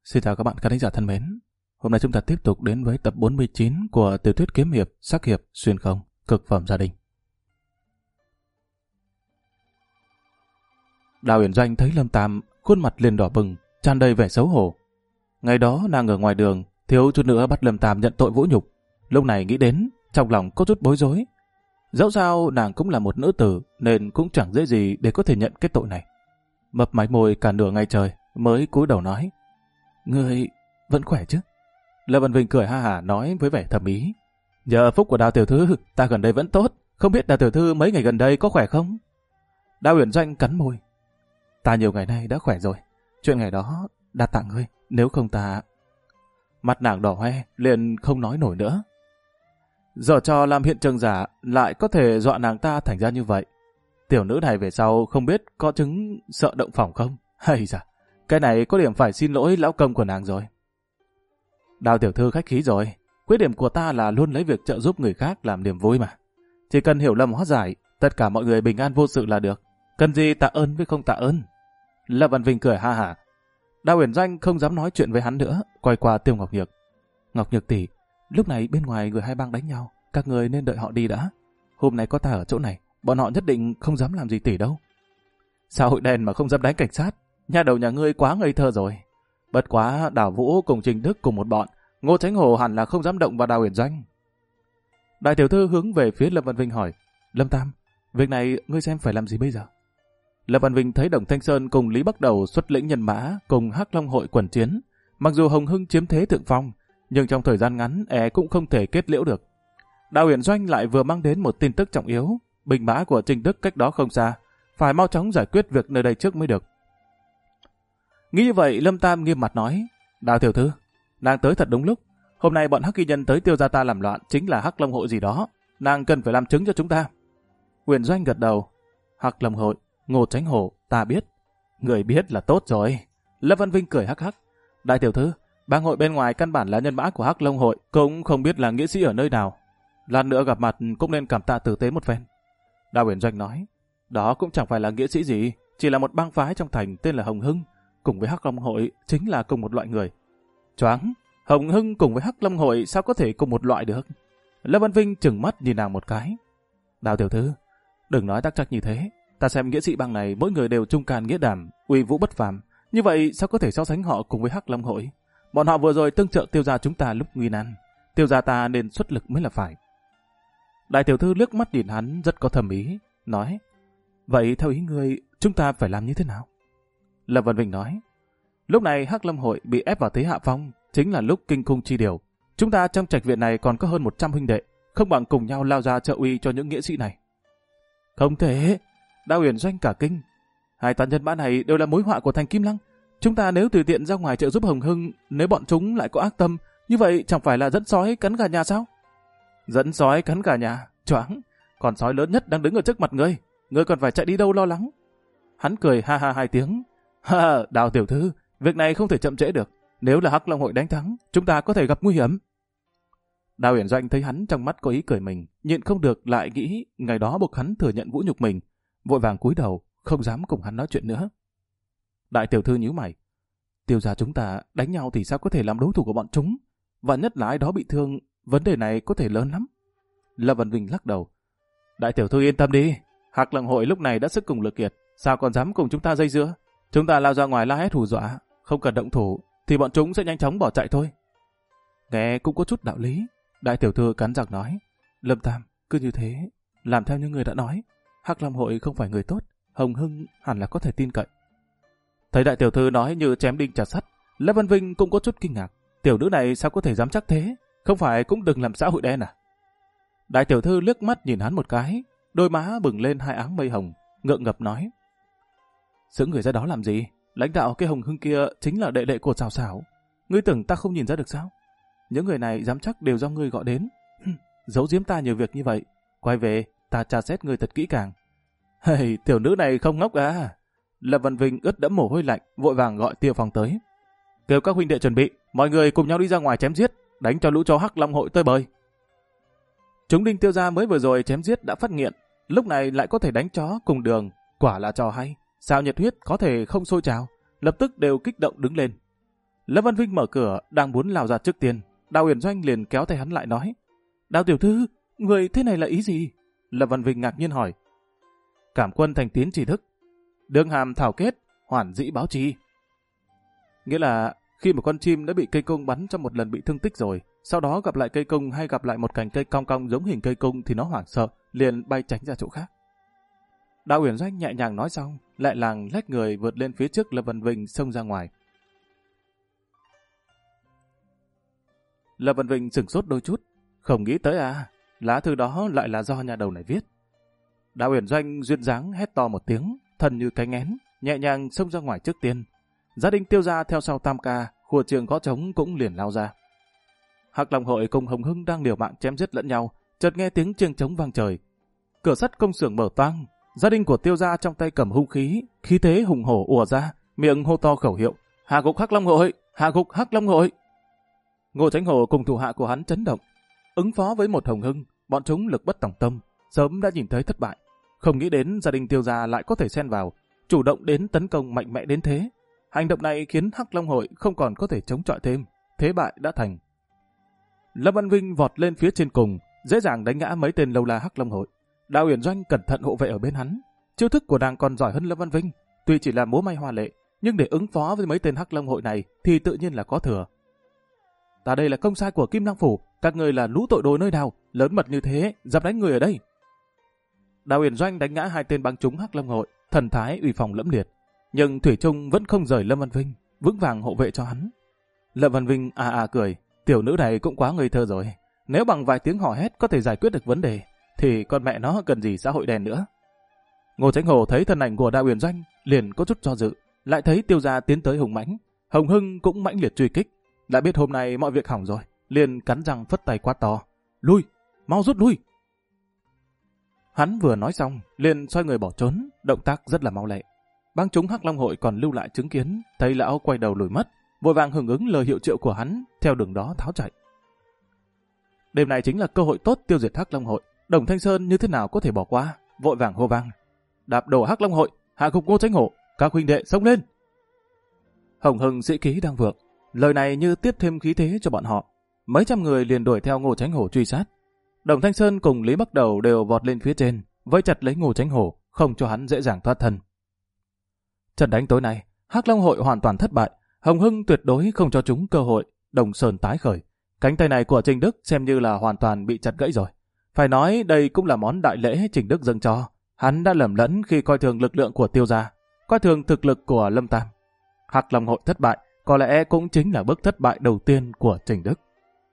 Xin chào các bạn khán thính giả thân mến. Hôm nay chúng ta tiếp tục đến với tập 49 của tiểu thuyết kiếm hiệp, sắc hiệp, xuyên không, cực phẩm gia đình. Đào Uyển Doanh thấy Lâm Tam khuôn mặt liền đỏ bừng, tràn đầy vẻ xấu hổ. Ngày đó nàng ở ngoài đường, thiếu chút nữa bắt Lâm Tam nhận tội vũ nhục. Lúc này nghĩ đến, trong lòng có chút bối rối. Dẫu sao nàng cũng là một nữ tử, nên cũng chẳng dễ gì để có thể nhận cái tội này. Mập mái môi cả nửa ngày trời mới cúi đầu nói: "Ngươi vẫn khỏe chứ?" Lâm Văn Vinh cười ha hả nói với vẻ thầm ý: "Nhờ phúc của Đào tiểu thư, ta gần đây vẫn tốt. Không biết Đào tiểu thư mấy ngày gần đây có khỏe không?" Đào Uyển Doanh cắn môi: "Ta nhiều ngày nay đã khỏe rồi. Chuyện ngày đó đa tạ ngươi, nếu không ta..." Mặt nàng đỏ hoe, liền không nói nổi nữa. Giờ trò làm hiện trường giả lại có thể dọa nàng ta thành ra như vậy. Tiểu nữ này về sau không biết có chứng sợ động phòng không? Hay da, cái này có điểm phải xin lỗi lão công của nàng rồi. Đào tiểu thư khách khí rồi. Khuyết điểm của ta là luôn lấy việc trợ giúp người khác làm niềm vui mà. Chỉ cần hiểu lầm hóa giải, tất cả mọi người bình an vô sự là được. Cần gì tạ ơn với không tạ ơn. Lâm Văn Vinh cười ha hả. Đào Uyển Doanh không dám nói chuyện với hắn nữa, quay qua Tiêu Ngọc Nhược. "Ngọc Nhược tỷ, lúc này bên ngoài người hai bang đánh nhau, các người nên đợi họ đi đã. Hôm nay có ta ở chỗ này, bọn họ nhất định không dám làm gì tỷ đâu." "Sao hội đèn mà không dám đánh cảnh sát? Nhà đầu nhà ngươi quá ngây thơ rồi. Bất quá Đào Vũ cùng Trình Đức cùng một bọn, Ngô Chánh Hồ hẳn là không dám động vào Đào Uyển Doanh." Đại tiểu thư hướng về phía Lâm Văn Vinh hỏi: "Lâm Tam, việc này ngươi xem phải làm gì bây giờ?" Lâm Văn Vinh thấy Đồng Thanh Sơn cùng Lý Bắc Đầu xuất lĩnh nhân mã cùng Hắc Long hội quần chiến. Mặc dù Hồng Hưng chiếm thế thượng phong, nhưng trong thời gian ngắn cũng không thể kết liễu được. Đào Uyển Doanh lại vừa mang đến một tin tức trọng yếu: binh mã của Trình Đức cách đó không xa, phải mau chóng giải quyết việc nơi đây trước mới được. Nghĩ như vậy, Lâm Tam nghiêm mặt nói: "Đào tiểu thư, nàng tới thật đúng lúc. Hôm nay bọn Hắc Kỳ nhân tới Tiêu gia ta làm loạn chính là Hắc Long hội gì đó, nàng cần phải làm chứng cho chúng ta." Uyển Doanh gật đầu: "Hắc Long hội, Ngô Chánh Hổ, ta biết." "Người biết là tốt rồi." Lâm Văn Vinh cười hắc hắc: "Đại tiểu thư, bang hội bên ngoài căn bản là nhân mã của Hắc Long hội, cũng không biết là nghĩa sĩ ở nơi nào. Lát nữa gặp mặt cũng nên cảm tạ tử tế một phen." Đào Uyển Doanh nói: "Đó cũng chẳng phải là nghĩa sĩ gì, chỉ là một bang phái trong thành tên là Hồng Hưng, cùng với Hắc Long hội chính là cùng một loại người." "Choáng, Hồng Hưng cùng với Hắc Long hội sao có thể cùng một loại được?" Lâm Văn Vinh trừng mắt nhìn nàng một cái: "Đào tiểu thư, đừng nói tắc trách như thế. Ta xem nghĩa sĩ bang này mỗi người đều trung can nghĩa đảm, uy vũ bất phàm, như vậy sao có thể so sánh họ cùng với Hắc Long hội? Bọn họ vừa rồi tương trợ Tiêu gia chúng ta lúc nguy nan, Tiêu gia ta nên xuất lực mới là phải." Đại tiểu thư liếc mắt nhìn hắn rất có thầm ý, nói: "Vậy theo ý ngươi, chúng ta phải làm như thế nào?" Lâm Văn Vinh nói: "Lúc này Hắc Long hội bị ép vào thế hạ phong, chính là lúc kinh khủng chi điều. Chúng ta trong trạch viện này còn có hơn 100 huynh đệ, không bằng cùng nhau lao ra trợ uy cho những nghĩa sĩ này." "Không thể!" Đào Uyển Doanh cả kinh: "Hai toán nhân mã này đều là mối họa của thành Kim Lăng. Chúng ta nếu tùy tiện ra ngoài trợ giúp Hồng Hưng, nếu bọn chúng lại có ác tâm, như vậy chẳng phải là dẫn sói cắn gà nhà sao?" "Dẫn sói cắn gà nhà? Choáng! Con sói lớn nhất đang đứng ở trước mặt ngươi, ngươi còn phải chạy đi đâu lo lắng?" Hắn cười ha ha 2 tiếng: "Ha, Đào tiểu thư, việc này không thể chậm trễ được. Nếu là Hắc Long hội đánh thắng, chúng ta có thể gặp nguy hiểm." Đào Uyển Doanh thấy hắn trong mắt có ý cười mình, nhịn không được lại nghĩ ngày đó buộc hắn thừa nhận vũ nhục mình, vội vàng cúi đầu, không dám cùng hắn nói chuyện nữa. Đại tiểu thư nhíu mày: "Tiêu gia chúng ta đánh nhau thì sao có thể làm đối thủ của bọn chúng? Và nhất là ai đó bị thương, vấn đề này có thể lớn lắm." Lâm Văn Vinh lắc đầu: "Đại tiểu thư yên tâm đi, Hắc Long hội lúc này đã sức cùng lực kiệt, sao còn dám cùng chúng ta dây dưa? Chúng ta lao ra ngoài la hét hù dọa, không cần động thủ thì bọn chúng sẽ nhanh chóng bỏ chạy thôi." Nghe cũng có chút đạo lý. Đại tiểu thư cắn răng nói: "Lâm Tam, cứ như thế, làm theo như người đã nói. Hắc Long hội không phải người tốt, Hồng Hưng hẳn là có thể tin cậy." Thấy đại tiểu thư nói như chém đinh chặt sắt, Lâm Văn Vinh cũng có chút kinh ngạc. Tiểu nữ này sao có thể dám chắc thế? Không phải cũng đừng làm xã hội đen à? Đại tiểu thư liếc mắt nhìn hắn một cái, đôi má bừng lên 2 áng mây hồng, ngượng ngập nói: "Giữ người ra đó làm gì? Lãnh đạo cái Hồng Hưng kia chính là đệ đệ của Sào Sào. Ngươi tưởng ta không nhìn ra được sao? Những người này dám chắc đều do ngươi gọi đến. Giấu giếm ta nhiều việc như vậy, quay về ta tra xét ngươi thật kỹ càng." "Hey, tiểu nữ này không ngốc à?" Lâm Văn Vinh ướt đẫm mồ hôi lạnh, vội vàng gọi Tiêu Phong tới: "Kêu các huynh đệ chuẩn bị, mọi người cùng nhau đi ra ngoài chém giết, đánh cho lũ chó Hắc Long hội tơi bời." Chúng Đinh Tiêu gia mới vừa rồi chém giết đã phát nghiện, lúc này lại có thể đánh chó cùng đường, quả là trò hay. Sao nhiệt huyết có thể không sôi trào, lập tức đều kích động đứng lên. Lâm Văn Vinh mở cửa, đang muốn lao ra trước tiên. Đào Uyển Doanh liền kéo tay hắn lại nói, Đào tiểu thư, người thế này là ý gì? Lâm Văn Vinh ngạc nhiên hỏi. Cảm quân thành tín tri thức, đương hàm thảo kết, hoàn dĩ báo chi. Nghĩa là khi một con chim đã bị cây cung bắn trong một lần bị thương tích rồi, sau đó gặp lại cây cung hay gặp lại một cành cây cong cong giống hình cây cung thì nó hoảng sợ, liền bay tránh ra chỗ khác. Đào Uyển Doanh nhẹ nhàng nói xong, lại làng lách người vượt lên phía trước Lâm Văn Vinh xông ra ngoài. Lâm Văn Vinh sửng sốt đôi chút, không nghĩ tới lá thư đó lại là do nhà đầu này viết. Đào Uyển Doanh duyên dáng hét to một tiếng, thân như cánh én, nhẹ nhàng xông ra ngoài trước tiên. Gia đình Tiêu gia theo sau tam ca, khua trường gõ trống cũng liền lao ra. Hắc Long hội cùng Hồng Hưng đang liều mạng chém giết lẫn nhau, chợt nghe tiếng chiêng trống vang trời. Cửa sắt công xưởng mở toang, gia đình của Tiêu gia trong tay cầm hung khí, khí thế hùng hổ ùa ra, miệng hô to khẩu hiệu: hạ gục Hắc Long hội, hạ gục Hắc Long hội. Ngô Chánh Hổ cùng thủ hạ của hắn chấn động, ứng phó với một Hồng Hưng, bọn chúng lực bất tòng tâm, sớm đã nhìn thấy thất bại, không nghĩ đến gia đình Tiêu gia lại có thể xen vào, chủ động đến tấn công mạnh mẽ đến thế. Hành động này khiến Hắc Long hội không còn có thể chống chọi thêm, thế bại đã thành. Lâm Văn Vinh vọt lên phía trên cùng, dễ dàng đánh ngã mấy tên lâu la Hắc Long hội. Đào Uyển Doanh cẩn thận hộ vệ ở bên hắn. Chiêu thức của nàng còn giỏi hơn Lâm Văn Vinh, tuy chỉ là múa may hoa lệ, nhưng để ứng phó với mấy tên Hắc Long hội này thì tự nhiên là có thừa. Ta đây là công sai của Kim Lăng phủ, các người là lũ tội đồ nơi nào, lớn mật như thế, dám đánh người ở đây. Đào Uyển Doanh đánh ngã hai tên băng chúng Hắc Long hội, thần thái uy phong lẫm liệt, nhưng thủy chung vẫn không rời Lâm Văn Vinh, vững vàng hộ vệ cho hắn. Lâm Văn Vinh cười, tiểu nữ này cũng quá ngây thơ rồi, nếu bằng vài tiếng hò hét có thể giải quyết được vấn đề, thì con mẹ nó cần gì xã hội đen nữa. Ngô Chánh Hổ thấy thân ảnh của Đào Uyển Doanh, liền có chút do dự, lại thấy Tiêu gia tiến tới hùng mãnh, Hồng Hưng cũng mãnh liệt truy kích, đã biết hôm nay mọi việc hỏng rồi, liền cắn răng phất tay quát to: lui, mau rút lui. Hắn vừa nói xong, liền xoay người bỏ trốn, động tác rất là mau lẹ. Bang chúng Hắc Long hội còn lưu lại chứng kiến, thấy lão quay đầu lùi mất, vội vàng hưởng ứng lời hiệu triệu của hắn, theo đường đó tháo chạy. Đêm này chính là cơ hội tốt tiêu diệt Hắc Long hội, Đồng Thanh Sơn như thế nào có thể bỏ qua, vội vàng hô vang: đạp đổ Hắc Long hội, hạ gục Ngô Chánh Hổ, các huynh đệ xông lên. Hồng Hưng sĩ khí đang vượng, lời này như tiếp thêm khí thế cho bọn họ. Mấy trăm người liền đuổi theo Ngô Chánh Hổ truy sát. Đồng Thanh Sơn cùng Lý Bắc Đầu đều vọt lên phía trên, vây chặt lấy Ngô Chánh Hổ, không cho hắn dễ dàng thoát thân. Trận đánh tối nay, Hắc Long hội hoàn toàn thất bại, Hồng Hưng tuyệt đối không cho chúng cơ hội. Đồng Sơn tái khởi, cánh tay này của Trình Đức xem như là hoàn toàn bị chặt gãy rồi. Phải nói đây cũng là món đại lễ Trình Đức dâng cho. Hắn đã lầm lẫn khi coi thường lực lượng của Tiêu gia, coi thường thực lực của Lâm Tam. Hắc Long hội thất bại, có lẽ cũng chính là bước thất bại đầu tiên của Trình Đức.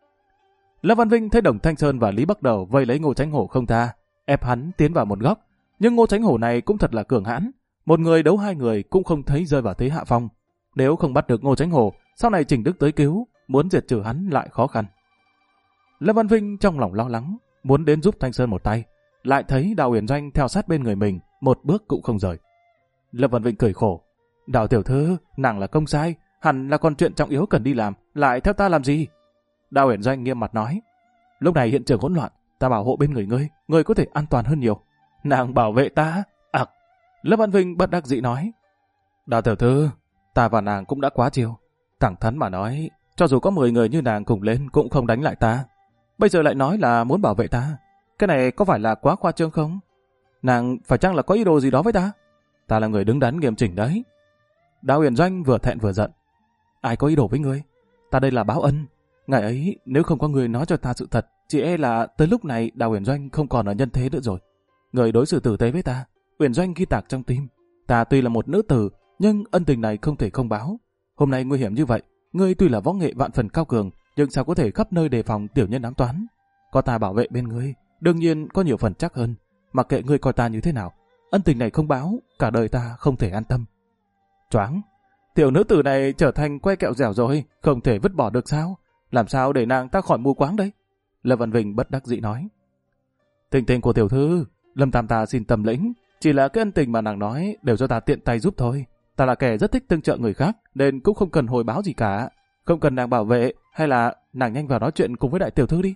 Lâm Văn Vinh thấy Đồng Thanh Sơn và Lý Bắc Đầu vây lấy Ngô Chánh Hổ không tha, ép hắn tiến vào một góc. Nhưng Ngô Chánh Hổ này cũng thật là cường hãn, một người đấu hai người cũng không thấy rơi vào thế hạ phong. Nếu không bắt được Ngô Chánh Hổ, sau này Trình Đức tới cứu, muốn diệt trừ hắn lại khó khăn. Lâm Văn Vinh trong lòng lo lắng, muốn đến giúp Thanh Sơn một tay, lại thấy Đào Uyển Doanh theo sát bên người mình, một bước cũng không rời. Lâm Văn Vinh cười khổ: Đào tiểu thư, nàng là công sai, hẳn là còn chuyện trọng yếu cần đi làm, lại theo ta làm gì? Đào Uyển Doanh nghiêm mặt nói: lúc này hiện trường hỗn loạn, ta bảo hộ bên người ngươi có thể an toàn hơn nhiều. Nàng bảo vệ ta? Lâm Văn Vinh bất đắc dĩ nói: Đào tiểu thư, ta và nàng cũng đã quá chiều. Thẳng thắn mà nói, cho dù có 10 người như nàng cùng lên cũng không đánh lại ta. Bây giờ lại nói là muốn bảo vệ ta, cái này có phải là quá khoa trương không? Nàng phải chăng là có ý đồ gì đó với ta? Ta là người đứng đắn nghiêm chỉnh đấy. Đào Uyển Doanh vừa thẹn vừa giận: ai có ý đồ với ngươi? Ta đây là báo ân. Ngày ấy nếu không có người nói cho ta sự thật, chỉ e là tới lúc này Đào Uyển Doanh không còn ở nhân thế nữa rồi. Người đối xử tử tế với ta, Uyển Doanh ghi tạc trong tim. Ta tuy là một nữ tử, nhưng ân tình này không thể không báo. Hôm nay nguy hiểm như vậy, ngươi tuy là võ nghệ vạn phần cao cường, nhưng sao có thể khắp nơi đề phòng tiểu nhân ám toán? Có ta bảo vệ bên ngươi, đương nhiên có nhiều phần chắc hơn. Mặc kệ ngươi coi ta như thế nào, ân tình này không báo, cả đời ta không thể an tâm. Choáng, tiểu nữ tử này trở thành que kẹo dẻo rồi, không thể vứt bỏ được sao? Làm sao để nàng ta khỏi mù quáng đấy? Lâm Văn Vinh bất đắc dĩ nói: tình tình của tiểu thư, Lâm Tam ta xin tâm lĩnh, chỉ là cái ân tình mà nàng nói đều do ta tiện tay giúp thôi. Ta là kẻ rất thích tương trợ người khác, nên cũng không cần hồi báo gì cả. Không cần nàng bảo vệ, hay là nàng nhanh vào nói chuyện cùng với đại tiểu thư đi.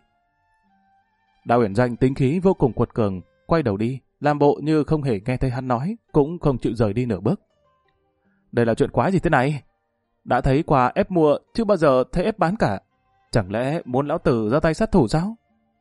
Đào Uyển Doanh tính khí vô cùng cuột cường, quay đầu đi, làm bộ như không hề nghe thấy hắn nói, cũng không chịu rời đi nửa bước. Đây là chuyện quái gì thế này? Đã thấy quà ép mua, chưa bao giờ thấy ép bán cả. Chẳng lẽ muốn lão tử ra tay sát thủ sao?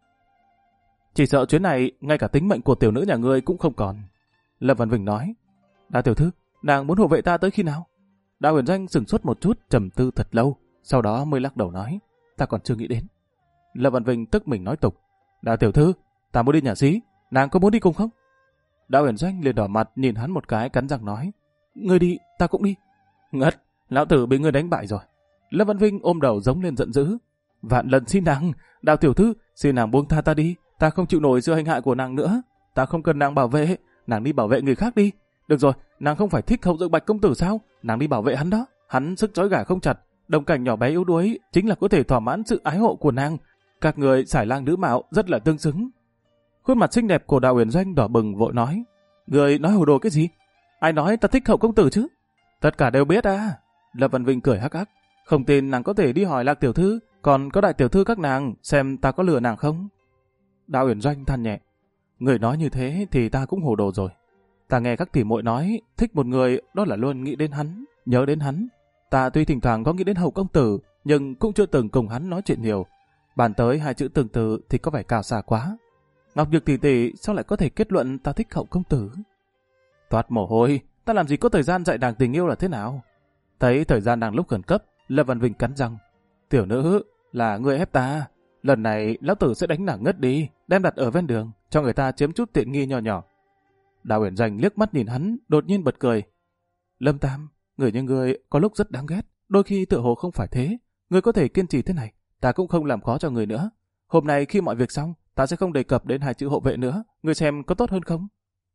Chỉ sợ chuyến này, ngay cả tính mệnh của tiểu nữ nhà ngươi cũng không còn. Lâm Văn Vinh nói, Đa tiểu thư, nàng muốn hộ vệ ta tới khi nào? Đào Huyền Doanh sửng sốt một chút, trầm tư thật lâu, sau đó mới lắc đầu nói, ta còn chưa nghĩ đến. Lâm Văn Vinh tức mình nói tục, Đa tiểu thư, ta muốn đi nhà xí, nàng có muốn đi cùng không? Đào Huyền Doanh liền đỏ mặt nhìn hắn một cái, cắn răng nói, ngươi đi, ta cũng đi. Ngất, lão tử bị ngươi đánh bại rồi. Lâm Văn Vinh ôm đầu giống lên giận dữ, vạn lần xin nàng, Đào tiểu thư, xin nàng buông tha ta đi, ta không chịu nổi sự hành hạ của nàng nữa, ta không cần nàng bảo vệ, nàng đi bảo vệ người khác đi. Được rồi, nàng không phải thích Hậu Dược Bạch công tử sao? Nàng đi bảo vệ hắn đó, hắn sức trói gà không chặt, đồng cảnh nhỏ bé yếu đuối chính là có thể thỏa mãn sự ái hộ của nàng. Các người xài lang nữ mạo rất là tương xứng. Khuôn mặt xinh đẹp của Đào Huyền Doanh đỏ bừng vội nói, người nói hồ đồ cái gì? Ai nói ta thích Hậu công tử chứ? Tất cả đều biết à? Lâm Văn Vinh cười hắc hắc, không tin nàng có thể đi hỏi Lạc tiểu thư, còn có đại tiểu thư các nàng, xem ta có lừa nàng không? Đào Huyền Doanh than nhẹ, người nói như thế thì ta cũng hồ đồ rồi. Ta nghe các tỷ muội nói, thích một người đó là luôn nghĩ đến hắn, nhớ đến hắn. Ta tuy thỉnh thoảng có nghĩ đến Hậu công tử, nhưng cũng chưa từng cùng hắn nói chuyện nhiều. Bàn tới hai chữ từng từ thì có vẻ cao xa quá. Ngọc Nhược tỷ tỷ sao lại có thể kết luận ta thích Hậu công tử? Toát mồ hôi, ta làm gì có thời gian dạy nàng tình yêu là thế nào? Thấy thời gian đang lúc khẩn cấp, Lâm Văn Vinh cắn răng, tiểu nữ là người ép ta. Lần này lão tử sẽ đánh nàng ngất đi, đem đặt ở ven đường, cho người ta chiếm chút tiện nghi nho nhỏ. Đào Huyền Doanh liếc mắt nhìn hắn, đột nhiên bật cười. Lâm Tam, người như người có lúc rất đáng ghét, đôi khi tựa hồ không phải thế. Người có thể kiên trì thế này, ta cũng không làm khó cho người nữa. Hôm nay khi mọi việc xong, ta sẽ không đề cập đến hai chữ hộ vệ nữa, người xem có tốt hơn không?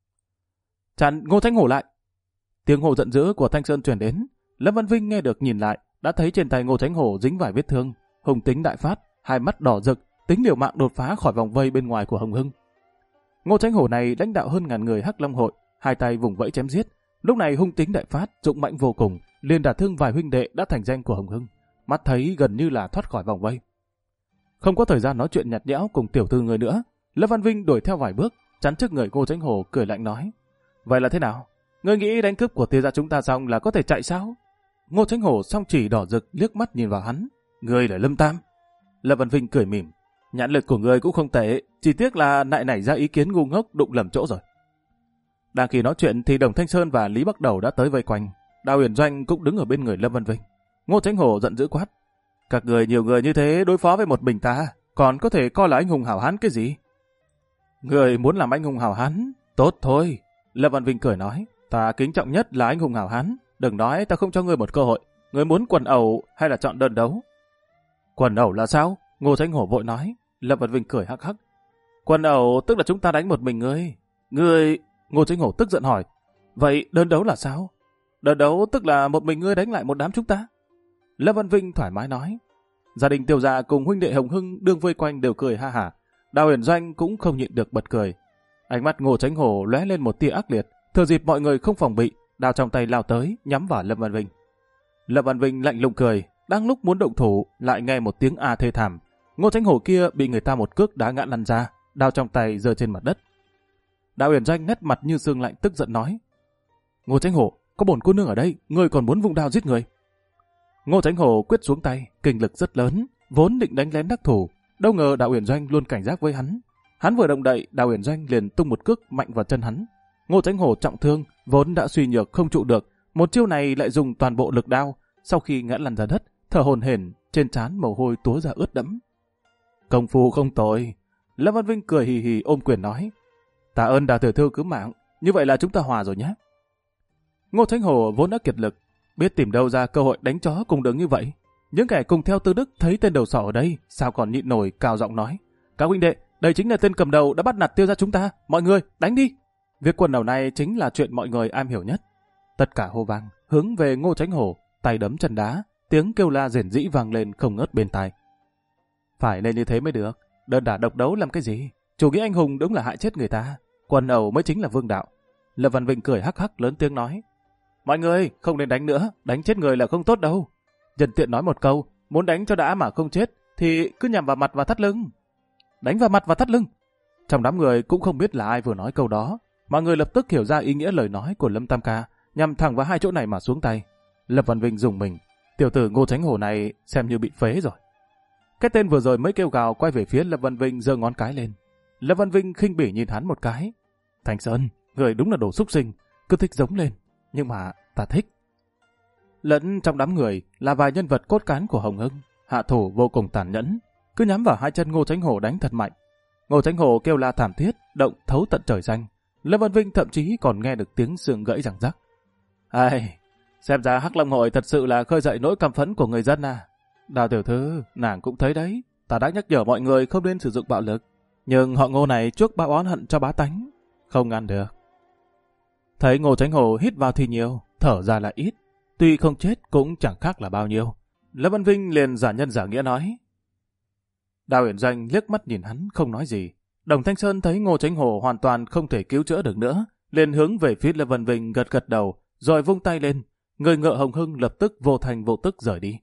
Chặn Ngô Thánh Hổ lại! Tiếng hô giận dữ của Thanh Sơn truyền đến. Lâm Văn Vinh nghe được nhìn lại, đã thấy trên tay Ngô Thánh Hổ dính vài vết thương, hung tính đại phát, hai mắt đỏ rực, tính liều mạng đột phá khỏi vòng vây bên ngoài của Hồng Hưng. Ngô Thánh Hổ này lãnh đạo hơn ngàn người Hắc Long hội, hai tay vùng vẫy chém giết. Lúc này hung tính đại phát, dũng mãnh vô cùng, liền đả thương vài huynh đệ đã thành danh của Hồng Hưng, mắt thấy gần như là thoát khỏi vòng vây. Không có thời gian nói chuyện nhạt nhẽo cùng tiểu thư người nữa, Lâm Văn Vinh đuổi theo vài bước, chắn trước người Ngô Thánh Hổ, cười lạnh nói: vậy là thế nào? Ngươi nghĩ đánh cướp của Tiêu gia chúng ta xong là có thể chạy sao? Ngô Thánh Hổ song chỉ đỏ rực liếc mắt nhìn vào hắn. Ngươi là Lâm Tam. Lâm Văn Vinh cười mỉm. Nhãn lực của ngươi cũng không tệ, chỉ tiếc là lại nảy ra ý kiến ngu ngốc đụng lầm chỗ rồi. Đang khi nói chuyện thì Đồng Thanh Sơn và Lý Bắc Đầu đã tới vây quanh. Đào Huyền Doanh cũng đứng ở bên người Lâm Văn Vinh. Ngô Thánh Hổ giận dữ quát: các người nhiều người như thế đối phó với một mình ta, còn có thể coi là anh hùng hảo hán cái gì? Người muốn làm anh hùng hảo hán? Tốt thôi. Lâm Văn Vinh cười nói: ta kính trọng nhất là anh hùng hảo hán, đừng nói ta không cho ngươi một cơ hội. Ngươi muốn quần ẩu hay là chọn đơn đấu? Quần ẩu là sao? Ngô Thánh Hổ vội nói. Lâm Văn Vinh cười hắc hắc. Quần ẩu tức là chúng ta đánh một mình ngươi. Ngươi... Ngô Thánh Hổ tức giận hỏi: vậy đơn đấu là sao? Đơn đấu tức là một mình ngươi đánh lại một đám chúng ta. Lâm Văn Vinh thoải mái nói. Gia đình Tiêu gia cùng huynh đệ Hồng Hưng đương vây quanh đều cười ha hả. Đào Huyền Doanh cũng không nhịn được bật cười. Ánh mắt Ngô Thánh Hổ lóe lên một tia ác liệt, thừa dịp mọi người không phòng bị, đao trong tay lao tới nhắm vào Lâm Văn Vinh. Lâm Văn Vinh lạnh lùng cười, đang lúc muốn động thủ lại nghe một tiếng a thê thảm. Ngô Thánh Hổ kia bị người ta một cước đá ngã lăn ra, đao trong tay rơi trên mặt đất. Đào Huyền Doanh nét mặt như sương lạnh tức giận nói: Ngô Thánh Hổ, có bổn cô nương ở đây, ngươi còn muốn vung đao giết người? Ngô Thánh Hổ quyết xuống tay, kinh lực rất lớn, vốn định đánh lén đắc thủ, đâu ngờ Đào Huyền Doanh luôn cảnh giác với hắn. Hắn vừa động đậy, Đào Huyền Doanh liền tung một cước mạnh vào chân hắn. Ngô Thánh Hổ trọng thương, vốn đã suy nhược không trụ được, một chiêu này lại dùng toàn bộ lực đao, sau khi ngã lăn ra đất, thở hổn hển, trên trán mồ hôi túa ra ướt đẫm. Công phu không tồi. Lâm Văn Vinh cười hì hì ôm quyền nói: tạ ơn Đào tiểu thư cứu mạng, như vậy là chúng ta hòa rồi nhé. Ngô Thánh Hổ vốn đã kiệt lực, biết tìm đâu ra cơ hội đánh chó cùng đường như vậy. Những kẻ cùng theo Tư Đức thấy tên đầu sỏ ở đây, sao còn nhịn nổi, cao giọng nói: các huynh đệ, đây chính là tên cầm đầu đã bắt nạt Tiêu gia chúng ta, mọi người đánh đi. Việc quần đầu này chính là chuyện mọi người am hiểu nhất. Tất cả hô vang hướng về Ngô Thánh Hổ, tay đấm chân đá, tiếng kêu la rền rĩ vang lên không ngớt bên tai. Phải nên như thế mới được, đơn đả độc đấu làm cái gì? Chủ nghĩa anh hùng đúng là hại chết người ta, quần ẩu mới chính là vương đạo. Lâm Văn Vinh cười hắc hắc lớn tiếng nói: mọi người không nên đánh nữa, đánh chết người là không tốt đâu. Nhân tiện nói một câu, muốn đánh cho đã mà không chết thì cứ nhằm vào mặt và thắt lưng. Đánh vào mặt và thắt lưng. Trong đám người cũng không biết là ai vừa nói câu đó, mọi người lập tức hiểu ra ý nghĩa lời nói của Lâm Tam Ca, nhằm thẳng vào hai chỗ này mà xuống tay. Lâm Văn Vinh dùng mình, tiểu tử Ngô Chánh Hổ này xem như bị phế rồi. Cái tên vừa rồi mới kêu gào quay về phía Lâm Văn Vinh giơ ngón cái lên. Lâm Văn Vinh khinh bỉ nhìn hắn một cái. Thành Sơn, người đúng là đồ súc sinh, cứ thích giống lên. Nhưng mà ta thích. Lẫn trong đám người là vài nhân vật cốt cán của Hồng Hưng, hạ thủ vô cùng tàn nhẫn, cứ nhắm vào hai chân Ngô Chánh Hổ đánh thật mạnh. Ngô Chánh Hổ kêu la thảm thiết, động thấu tận trời xanh. Lâm Văn Vinh thậm chí còn nghe được tiếng xương gãy răng rắc. Ai, xem ra Hắc Long Hội thật sự là khơi dậy nỗi căm phẫn của người dân à. Đào tiểu thư, nàng cũng thấy đấy, ta đã nhắc nhở mọi người không nên sử dụng bạo lực, nhưng họ Ngô này chuốc bao oán hận cho bá tánh, không ăn được. Thấy Ngô Chánh Hổ hít vào thì nhiều, thở ra là ít, tuy không chết cũng chẳng khác là bao nhiêu. Lâm Văn Vinh liền giả nhân giả nghĩa nói. Đào Uyển Doanh liếc mắt nhìn hắn không nói gì. Đồng Thanh Sơn thấy Ngô Chánh Hổ hoàn toàn không thể cứu chữa được nữa, liền hướng về phía Lâm Văn Vinh gật gật đầu, rồi vung tay lên. Người ngựa Hồng Hưng lập tức vô thành vô tức rời đi.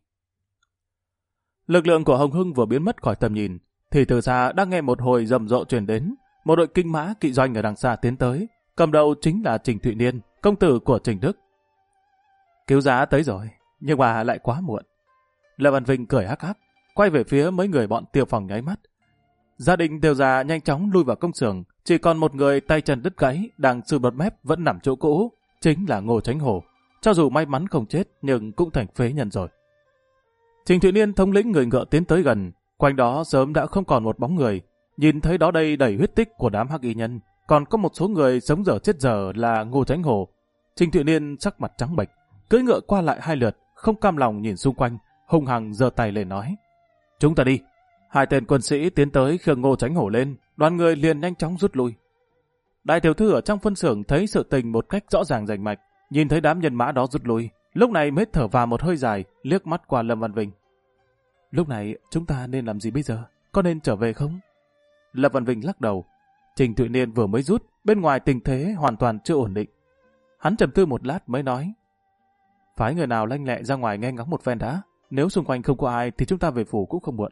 Lực lượng của Hồng Hưng vừa biến mất khỏi tầm nhìn, thì từ xa đang nghe một hồi rầm rộ truyền đến. Một đội kinh mã kỵ doanh ở đằng xa tiến tới, cầm đầu chính là Trình Thụy Niên, công tử của Trình Đức. Cứu giá tới rồi, nhưng mà lại quá muộn. Lâm Văn Vinh cười hắc hắc, quay về phía mấy người bọn Tiêu Phong nháy mắt. Gia đình Tiêu gia nhanh chóng lui vào công xưởng, chỉ còn một người tay chân đứt gãy đang sưng bọt mép vẫn nằm chỗ cũ, chính là Ngô Chánh Hổ. Cho dù may mắn không chết nhưng cũng thành phế nhân rồi. Trình Thụy Niên thống lĩnh người ngựa tiến tới gần, quanh đó sớm đã không còn một bóng người. Nhìn thấy đó đây đầy huyết tích của đám hắc y nhân, còn có một số người sống dở chết dở là Ngô Chánh Hổ. Trình Thụy Niên sắc mặt trắng bệch, cưỡi ngựa qua lại hai lượt, không cam lòng nhìn xung quanh, hung hăng giơ tay lên nói: "Chúng ta đi." Hai tên quân sĩ tiến tới khiêng Ngô Chánh Hổ lên, đoàn người liền nhanh chóng rút lui. Đại tiểu thư ở trong phân xưởng thấy sự tình một cách rõ ràng rành mạch, nhìn thấy đám nhân mã đó rút lui, lúc này mới thở vào một hơi dài, liếc mắt qua Lâm Văn Vinh. Lúc này chúng ta nên làm gì bây giờ? Có nên trở về không? Lâm Văn Vinh lắc đầu. Trình Thụy Niên vừa mới rút, bên ngoài tình thế hoàn toàn chưa ổn định. Hắn trầm tư một lát mới nói: phái người nào lanh lẹ ra ngoài nghe ngóng một phen đã. Nếu xung quanh không có ai thì chúng ta về phủ cũng không muộn.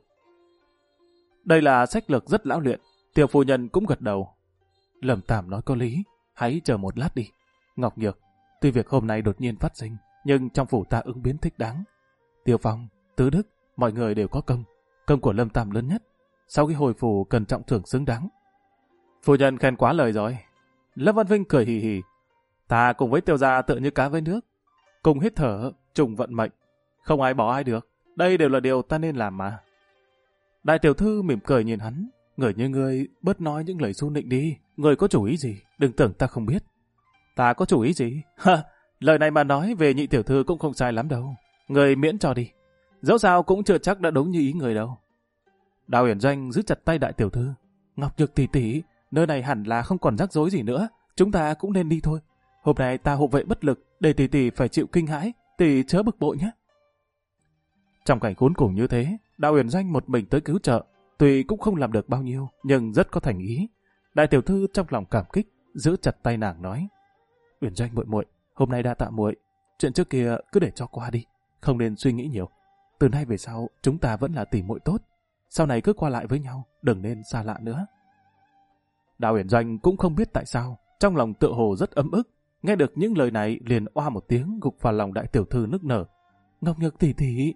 Đây là sách lược rất lão luyện. Tiểu phu nhân cũng gật đầu. Lâm Tam nói có lý, hãy chờ một lát đi. Ngọc Nhược, tuy việc hôm nay đột nhiên phát sinh, nhưng trong phủ ta ứng biến thích đáng. Tiêu Phong, Tứ Đức, mọi người đều có công. Công của Lâm Tam lớn nhất. Sau khi hồi phủ cần trọng thưởng xứng đáng. Phu nhân khen quá lời rồi. Lâm Văn Vinh cười hì hì. Ta cùng với Tiêu gia tựa như cá với nước, cùng hít thở, trùng vận mệnh. Không ai bỏ ai được. Đây đều là điều ta nên làm mà. Đại tiểu thư mỉm cười nhìn hắn. Người như ngươi bớt nói những lời xu nịnh đi. Người có chủ ý gì? Đừng tưởng ta không biết. Ta có chủ ý gì? Ha, lời này mà nói về nhị tiểu thư cũng không sai lắm đâu. Người miễn cho đi. Dẫu sao cũng chưa chắc đã đúng như ý người đâu. Đào Uyển Doanh giữ chặt tay đại tiểu thư. Ngọc Nhược tỷ tỷ, nơi này hẳn là không còn rắc rối gì nữa. Chúng ta cũng nên đi thôi. Hôm nay ta hộ vệ bất lực, để tỷ tỷ phải chịu kinh hãi. Tỷ chớ bực bội nhé. Trong cảnh khốn cùng như thế, Đào Uyển Doanh một mình tới cứu trợ, tuy cũng không làm được bao nhiêu, nhưng rất có thành ý. Đại tiểu thư trong lòng cảm kích, giữ chặt tay nàng nói: Uyển Doanh muội muội, hôm nay đa tạ muội, chuyện trước kia cứ để cho qua đi, không nên suy nghĩ nhiều. Từ nay về sau, chúng ta vẫn là tỷ muội tốt. Sau này cứ qua lại với nhau, đừng nên xa lạ nữa. Đào Uyển Doanh cũng không biết tại sao, trong lòng tựa hồ rất ấm ức, nghe được những lời này liền oa một tiếng gục vào lòng đại tiểu thư nức nở. Ngọc Nhược tỷ tỷ,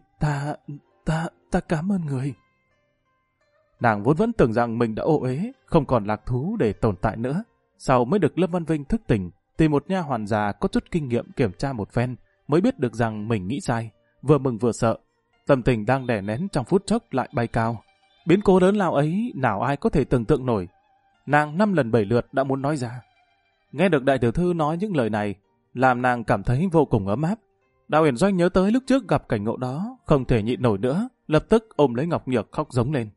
ta cảm ơn người. Nàng vốn vẫn tưởng rằng mình đã ô uế, không còn lạc thú để tồn tại nữa. Sau mới được Lâm Văn Vinh thức tỉnh, tìm một nha hoàn già có chút kinh nghiệm kiểm tra một phen, mới biết được rằng mình nghĩ sai, vừa mừng vừa sợ. Tâm tình đang đè nén trong phút chốc lại bay cao. Biến cố lớn lao ấy nào ai có thể tưởng tượng nổi. Nàng 5 lần 7 lượt đã muốn nói ra. Nghe được đại tiểu thư nói những lời này, làm nàng cảm thấy vô cùng ấm áp. Đào Uyển Doanh nhớ tới lúc trước gặp cảnh ngộ đó, không thể nhịn nổi nữa, lập tức ôm lấy Ngọc Nhược khóc giống lên.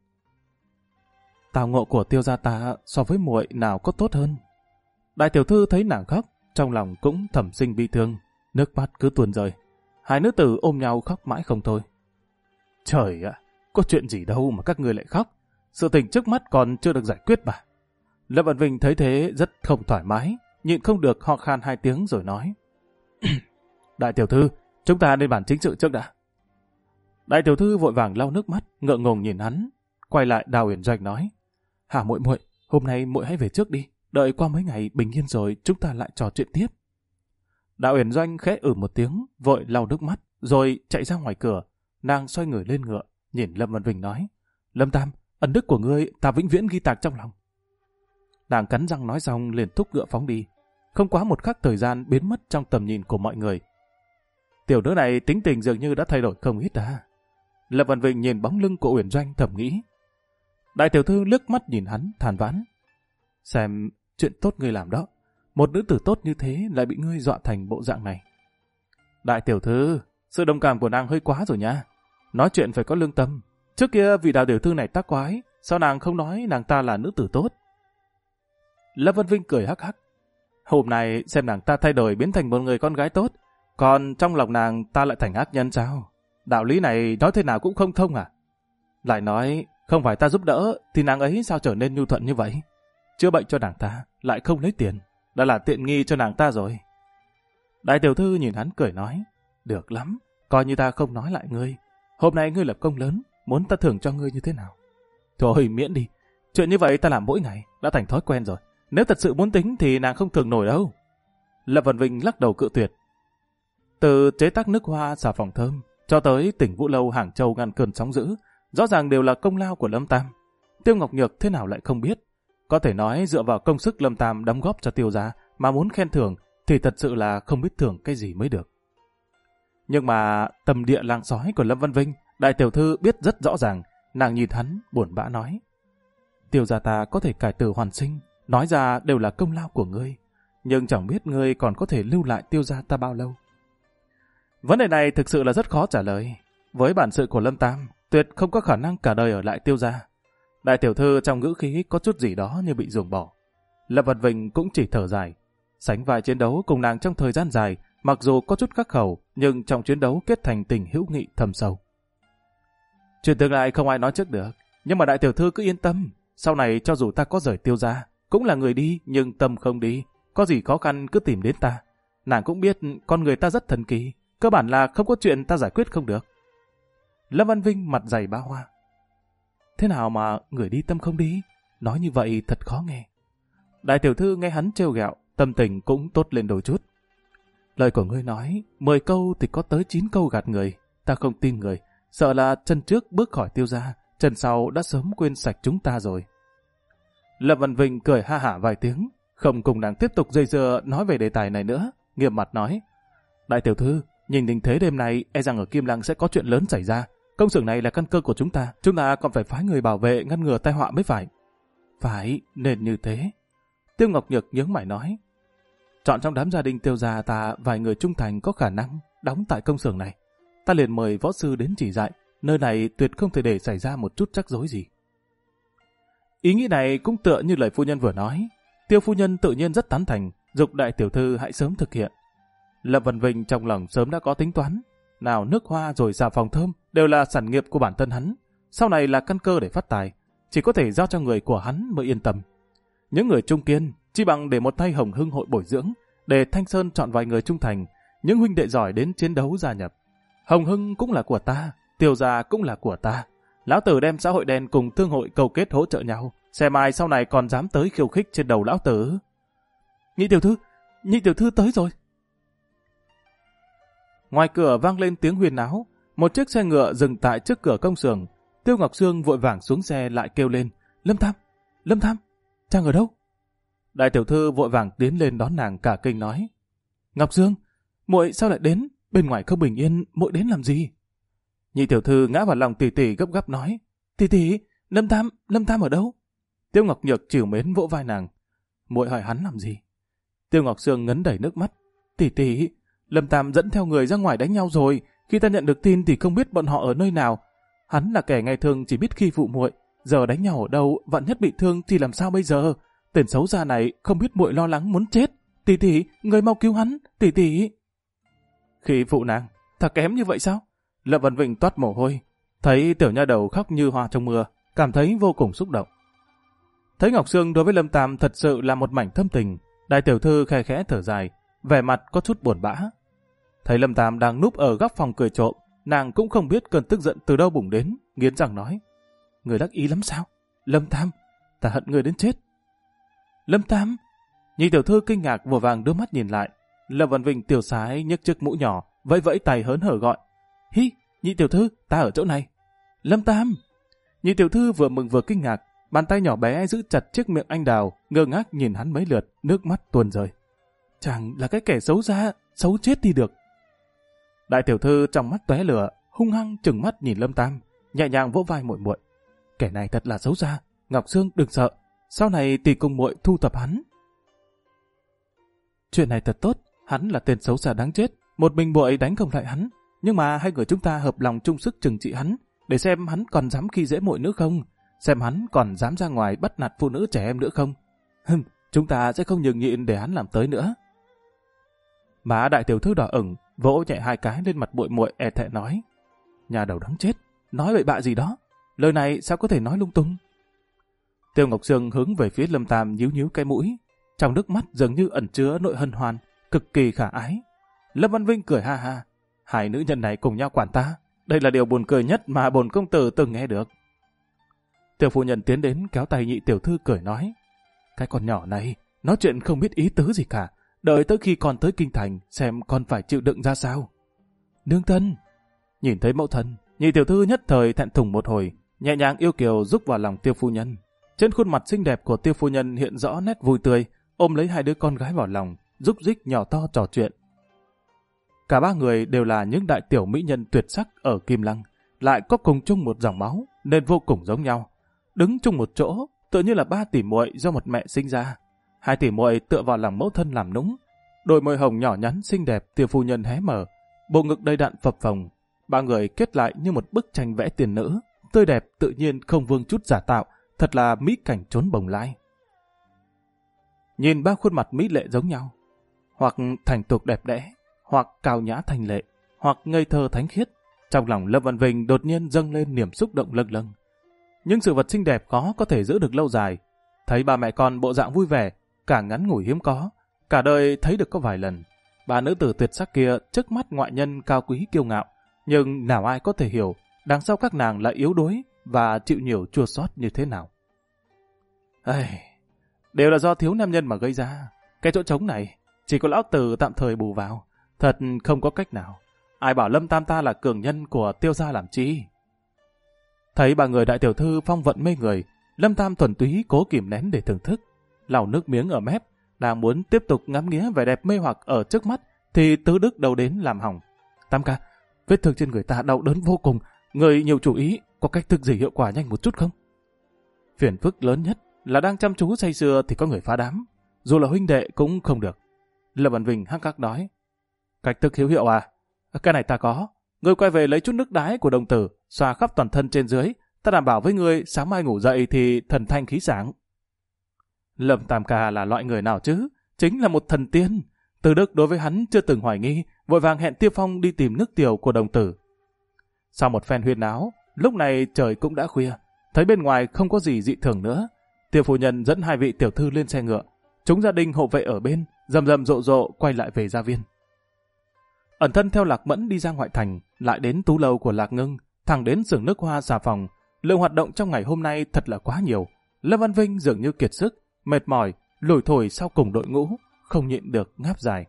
Tào ngộ của Tiêu gia ta so với muội nào có tốt hơn. Đại tiểu thư thấy nàng khóc, trong lòng cũng thầm sinh bi thương, nước mắt cứ tuôn rơi. Hai nữ tử ôm nhau khóc mãi không thôi. Trời ạ, có chuyện gì đâu mà các người lại khóc. Sự tình trước mắt còn chưa được giải quyết mà. Lâm Văn Vinh thấy thế rất không thoải mái, nhịn không được ho khan 2 tiếng rồi nói: Đại tiểu thư, chúng ta nên bàn chính sự trước đã. Đại tiểu thư vội vàng lau nước mắt, ngượng ngùng nhìn hắn, quay lại Đào Uyển Doanh nói: Hả muội muội, hôm nay muội hãy về trước đi, đợi qua mấy ngày bình yên rồi chúng ta lại trò chuyện tiếp. Đào Uyển Doanh khẽ một tiếng, vội lau nước mắt, Rồi chạy ra ngoài cửa, nàng xoay người lên ngựa, nhìn Lâm Văn Vinh nói, Lâm Tam, ân đức của ngươi ta vĩnh viễn ghi tạc trong lòng. Nàng cắn răng nói xong liền thúc ngựa phóng đi, không quá một khắc thời gian biến mất trong tầm nhìn của mọi người. Tiểu nữ này tính tình dường như đã thay đổi không ít đã. Lâm Văn Vinh nhìn bóng lưng của Uyển Doanh thầm nghĩ. Đại tiểu thư liếc mắt nhìn hắn than vãn. Xem chuyện tốt ngươi làm đó, một nữ tử tốt như thế lại bị ngươi dọa thành bộ dạng này. Đại tiểu thư, sự đồng cảm của nàng hơi quá rồi nha. Nói chuyện phải có lương tâm. Trước kia vị đại tiểu thư này tác quái, sao nàng không nói nàng ta là nữ tử tốt? Lâm Văn Vinh cười hắc hắc. Hôm nay xem nàng ta thay đổi biến thành một người con gái tốt, còn trong lòng nàng ta lại thành ác nhân sao? Đạo lý này nói thế nào cũng không thông à? Lại nói, không phải ta giúp đỡ, thì nàng ấy sao trở nên nhu thuận như vậy? Chữa bệnh cho nàng ta, lại không lấy tiền, đã là tiện nghi cho nàng ta rồi. Đại tiểu thư nhìn hắn cười nói, được lắm, coi như ta không nói lại ngươi. Hôm nay ngươi lập công lớn, muốn ta thưởng cho ngươi như thế nào? Thôi miễn đi, chuyện như vậy ta làm mỗi ngày, đã thành thói quen rồi. Nếu thật sự muốn tính thì nàng không thưởng nổi đâu. Lâm Văn Vinh lắc đầu cự tuyệt. Từ chế tác nước hoa xà phòng thơm, cho tới tỉnh Vũ Lâu Hàng Châu ngăn cơn sóng dữ, rõ ràng đều là công lao của Lâm Tam. Tiêu Ngọc Nhược thế nào lại không biết? Có thể nói dựa vào công sức Lâm Tam đóng góp cho Tiêu gia mà muốn khen thưởng thì thật sự là không biết thưởng cái gì mới được. Nhưng mà tầm địa làng sói của Lâm Văn Vinh, đại tiểu thư biết rất rõ ràng. Nàng nhìn hắn buồn bã nói, Tiêu gia ta có thể cải tử hoàn sinh, nói ra đều là công lao của ngươi, nhưng chẳng biết ngươi còn có thể lưu lại Tiêu gia ta bao lâu. Vấn đề này thực sự là rất khó trả lời. Với bản sự của Lâm Tam, tuyệt không có khả năng cả đời ở lại Tiêu gia. Đại tiểu thư trong ngữ khí có chút gì đó như bị ruồng bỏ. Lâm Văn Vinh cũng chỉ thở dài. Sánh vai chiến đấu cùng nàng trong thời gian dài, mặc dù có chút khắc khẩu, nhưng trong chiến đấu kết thành tình hữu nghị thâm sâu. Chuyện tương lai không ai nói trước được, nhưng mà đại tiểu thư cứ yên tâm. Sau này cho dù ta có rời Tiêu gia, cũng là người đi nhưng tâm không đi. Có gì khó khăn cứ tìm đến ta. Nàng cũng biết con người ta rất thần kỳ, cơ bản là không có chuyện ta giải quyết không được. Lâm Văn Vinh mặt dày bá hoa. Thế nào mà người đi tâm không đi? Nói như vậy thật khó nghe. Đại tiểu thư nghe hắn trêu ghẹo, tâm tình cũng tốt lên đôi chút. Lời của ngươi nói, 10 câu thì có tới 9 câu gạt người. Ta không tin người, sợ là chân trước bước khỏi Tiêu gia, chân sau đã sớm quên sạch chúng ta rồi. Lâm Văn Vinh cười ha hả vài tiếng, không cùng nàng tiếp tục dây dưa nói về đề tài này nữa, nghiêm mặt nói. Đại tiểu thư, nhìn tình thế đêm nay e rằng ở Kim Lăng sẽ có chuyện lớn xảy ra. Công xưởng này là căn cơ của chúng ta còn phải phái người bảo vệ ngăn ngừa tai họa mới phải. Phải, nên như thế. Tiêu Ngọc Nhược nhướng mày nói. Chọn trong đám gia đình Tiêu gia ta vài người trung thành có khả năng đóng tại công xưởng này. Ta liền mời võ sư đến chỉ dạy, nơi này tuyệt không thể để xảy ra một chút rắc rối gì. Ý nghĩ này cũng tựa như lời phu nhân vừa nói. Tiêu phu nhân tự nhiên rất tán thành, giục đại tiểu thư hãy sớm thực hiện. Lâm Văn Vinh trong lòng sớm đã có tính toán. Nào nước hoa rồi xà phòng thơm đều là sản nghiệp của bản thân hắn. Sau này là căn cơ để phát tài, chỉ có thể giao cho người của hắn mới yên tâm. Những người trung kiên chỉ bằng để một tay Hồng Hưng hội bồi dưỡng, để Thanh Sơn chọn vài người trung thành, những huynh đệ giỏi đến chiến đấu gia nhập. Hồng Hưng cũng là của ta, Tiêu gia cũng là của ta. Lão tử đem xã hội đen cùng thương hội cầu kết hỗ trợ nhau, xem ai sau này còn dám tới khiêu khích trên đầu lão tử. Nhị tiểu thư tới rồi. Ngoài cửa vang lên tiếng huyên náo, một chiếc xe ngựa dừng tại trước cửa công xưởng. Tiêu Ngọc Sương vội vàng xuống xe lại kêu lên, Lâm Tham, chàng ở đâu? Đại tiểu thư vội vàng tiến lên đón nàng cả kinh nói, Ngọc Sương, muội sao lại đến? Bên ngoài không bình yên, muội đến làm gì? Nhị tiểu thư ngã vào lòng tỷ tỷ gấp gáp nói, tỷ, Lâm Tham ở đâu? Tiêu Ngọc Nhược trìu mến vỗ vai nàng, muội hỏi hắn làm gì? Tiêu Ngọc Sương ngấn đầy nước mắt, tỷ, Lâm Tam dẫn theo người ra ngoài đánh nhau rồi, khi ta nhận được tin thì không biết bọn họ ở nơi nào. Hắn là kẻ ngày thường chỉ biết khi phụ muội, giờ đánh nhau ở đâu, vạn nhất bị thương thì làm sao bây giờ? Tên xấu xa này không biết muội lo lắng muốn chết. Tỷ, người mau cứu hắn, tỷ. Khi phụ nàng, ta kém như vậy sao? Lâm Văn Vinh toát mồ hôi, thấy tiểu nha đầu khóc như hoa trong mưa, cảm thấy vô cùng xúc động. Thấy Ngọc Sương đối với Lâm Tam thật sự là một mảnh thâm tình, đại tiểu thư khe khẽ thở dài, vẻ mặt có chút buồn bã. Thấy Lâm Tam đang núp ở góc phòng cười trộm, nàng cũng không biết cơn tức giận từ đâu bùng đến, nghiến răng nói, người đắc ý lắm sao? Lâm Tam, ta hận người đến chết. Lâm Tam? Nhị tiểu thư kinh ngạc vội vàng đưa mắt nhìn lại. Lâm Văn Vinh tiêu sái nhấc chiếc mũ nhỏ, vẫy vẫy tay hớn hở gọi, Hi, nhị tiểu thư, ta ở chỗ này. Lâm Tam! Nhị tiểu thư vừa mừng vừa kinh ngạc, bàn tay nhỏ bé giữ chặt chiếc miệng anh đào, ngơ ngác nhìn hắn mấy lượt, nước mắt tuôn rơi. Chàng là cái kẻ xấu xa, xấu chết đi được. Đại tiểu thư trong mắt tóe lửa, hung hăng trừng mắt nhìn Lâm Tam, nhẹ nhàng vỗ vai muội muội. Kẻ này thật là xấu xa, Ngọc Sương đừng sợ, sau này tỷ cùng muội thu thập hắn. Chuyện này thật tốt, hắn là tên xấu xa đáng chết, một mình muội đánh không lại hắn, nhưng mà hai người chúng ta hợp lòng chung sức trừng trị hắn, để xem hắn còn dám khi dễ muội nữa không, xem hắn còn dám ra ngoài bắt nạt phụ nữ trẻ em nữa không. Chúng ta sẽ không nhường nhịn để hắn làm tới nữa. Má đại tiểu thư đỏ ửng, vỗ nhẹ hai cái lên mặt muội muội e thẹn nói: Nhà đầu đáng chết, nói bậy bạ gì đó, lời này sao có thể nói lung tung. Tiêu Ngọc Sương hướng về phía Lâm Tam nhíu nhíu cái mũi, trong nước mắt dường như ẩn chứa nỗi hân hoan, cực kỳ khả ái. Lâm Văn Vinh cười ha ha, hai nữ nhân này cùng nhau quản ta, đây là điều buồn cười nhất mà bổn công tử từng nghe được. Tiểu phu nhân tiến đến kéo tay nhị tiểu thư cười nói: Cái con nhỏ này, nói chuyện không biết ý tứ gì cả, đợi tới khi con tới kinh thành xem con phải chịu đựng ra sao. Nương thân! Nhìn thấy mẫu thân, nhị tiểu thư nhất thời thẹn thùng một hồi, nhẹ nhàng yêu kiều rúc vào lòng Tiêu phu nhân. Trên khuôn mặt xinh đẹp của Tiêu phu nhân hiện rõ nét vui tươi, ôm lấy hai đứa con gái vào lòng, rúc rích nhỏ to trò chuyện. Cả ba người đều là những đại tiểu mỹ nhân tuyệt sắc ở Kim Lăng, lại có cùng chung một dòng máu nên vô cùng giống nhau. Đứng chung một chỗ, tựa như là ba tỷ muội do một mẹ sinh ra. Hai tỷ muội tựa vào lòng mẫu thân làm nũng. Đôi môi hồng nhỏ nhắn xinh đẹp Tiêu phu nhân hé mở, bộ ngực đầy đặn phập phồng. Ba người kết lại như một bức tranh vẽ tiền nữ, tươi đẹp tự nhiên không vương chút giả tạo, thật là mỹ cảnh trốn bồng lai. Nhìn ba khuôn mặt mỹ lệ giống nhau, hoặc thành tục đẹp đẽ, hoặc cao nhã thanh lệ, hoặc ngây thơ thánh khiết, trong lòng Lâm Văn Vinh đột nhiên dâng lên niềm xúc động lâng lâng. Nhưng sự vật xinh đẹp khó có thể giữ được lâu dài. Thấy ba mẹ con bộ dạng vui vẻ, cả ngắn ngủi hiếm có, cả đời thấy được có vài lần. Ba nữ tử tuyệt sắc kia trước mắt ngoại nhân cao quý kiêu ngạo, nhưng nào ai có thể hiểu đằng sau các nàng lại yếu đuối và chịu nhiều chua xót như thế nào. Đều là do thiếu nam nhân mà gây ra. Cái chỗ trống này chỉ có lão tử tạm thời bù vào, thật không có cách nào. Ai bảo Lâm Tam ta là cường nhân của Tiêu gia làm chi. Thấy ba người đại tiểu thư phong vận mê người, Lâm Tam thuần túy cố kìm nén để thưởng thức, lau nước miếng ở mép, đang muốn tiếp tục ngắm nghía vẻ đẹp mê hoặc ở trước mắt, thì Tứ Đức đâu đến làm hỏng. Tam ca, vết thương trên người ta đau đớn vô cùng, người nhiều chú ý, có cách thức gì hiệu quả nhanh một chút không? Phiền phức lớn nhất là đang chăm chú say sưa thì có người phá đám, dù là huynh đệ cũng không được. Lâm Văn Vinh hắc hắc nói: Cách thức hữu hiệu à? Cái này ta có. Ngươi quay về lấy chút nước đái của đồng tử, xoa khắp toàn thân trên dưới, ta đảm bảo với ngươi sáng mai ngủ dậy thì thần thanh khí sáng. Lâm Tam ca là loại người nào chứ? Chính là một thần tiên. Từ Đức đối với hắn chưa từng hoài nghi, vội vàng hẹn Tiêu Phong đi tìm nước tiểu của đồng tử. Sau một phen huyên náo, lúc này trời cũng đã khuya, thấy bên ngoài không có gì dị thường nữa. Tiêu phu nhân dẫn hai vị tiểu thư lên xe ngựa, chúng gia đình hộ vệ ở bên, rầm rầm rộ rộ quay lại về gia viên. Ẩn thân theo Lạc Mẫn đi ra ngoại thành, lại đến tú lâu của Lạc Ngưng, thẳng đến xưởng nước hoa xà phòng. Lượng hoạt động trong ngày hôm nay thật là quá nhiều. Lâm Văn Vinh dường như kiệt sức, mệt mỏi, lủi thổi sau cùng đội ngũ, không nhịn được ngáp dài.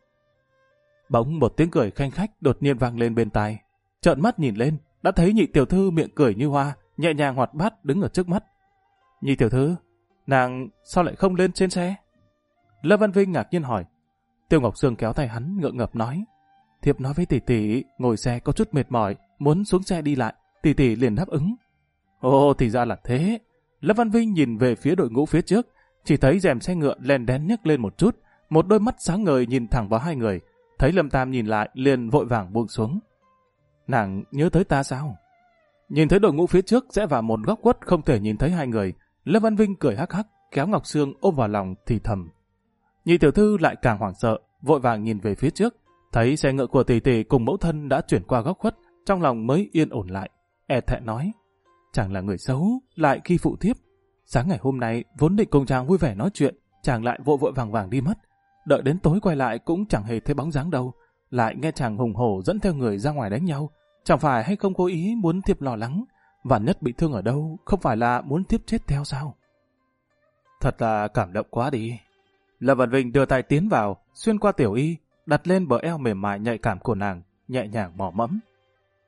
Bỗng một tiếng cười khanh khách đột nhiên vang lên bên tai. Trợn mắt nhìn lên, đã thấy nhị tiểu thư miệng cười như hoa, nhẹ nhàng hoạt bát đứng ở trước mắt. Nhị tiểu thư, nàng sao lại không lên trên xe? Lâm Văn Vinh ngạc nhiên hỏi. Tiêu Ngọc Sương kéo tay hắn ngượng ngập nói: Thiếp nói với tỷ tỷ ngồi xe có chút mệt mỏi, muốn xuống xe đi lại, tỷ tỷ liền đáp ứng. Ồ, thì ra là thế. Lâm Văn Vinh nhìn về phía đội ngũ phía trước, chỉ thấy rèm xe ngựa len đén nhấc lên một chút, một đôi mắt sáng ngời nhìn thẳng vào hai người, thấy Lâm Tam nhìn lại liền vội vàng buông xuống. Nàng nhớ tới ta sao? Nhìn thấy đội ngũ phía trước rẽ vào một góc khuất không thể nhìn thấy hai người, Lâm Văn Vinh cười hắc hắc, kéo Ngọc Sương ôm vào lòng thì thầm. Nhị tiểu thư lại càng hoảng sợ, vội vàng nhìn về phía trước, thấy xe ngựa của tỷ tỷ cùng mẫu thân đã chuyển qua góc khuất, trong lòng mới yên ổn lại, e thẹn nói: Chàng là người xấu, lại khi phụ thiếp. Sáng ngày hôm nay vốn định cùng chàng vui vẻ nói chuyện, chàng lại vội vội vàng vàng đi mất. Đợi đến tối quay lại cũng chẳng hề thấy bóng dáng đâu, lại nghe chàng hùng hổ dẫn theo người ra ngoài đánh nhau. Chẳng phải hay không cố ý muốn thiếp lo lắng, vạn nhất bị thương ở đâu, không phải là muốn thiếp chết theo sao? Thật là cảm động quá đi. Lâm Văn Vinh đưa tay tiến vào, xuyên qua tiểu y, đặt lên bờ eo mềm mại nhạy cảm của nàng, nhẹ nhàng mò mẫm.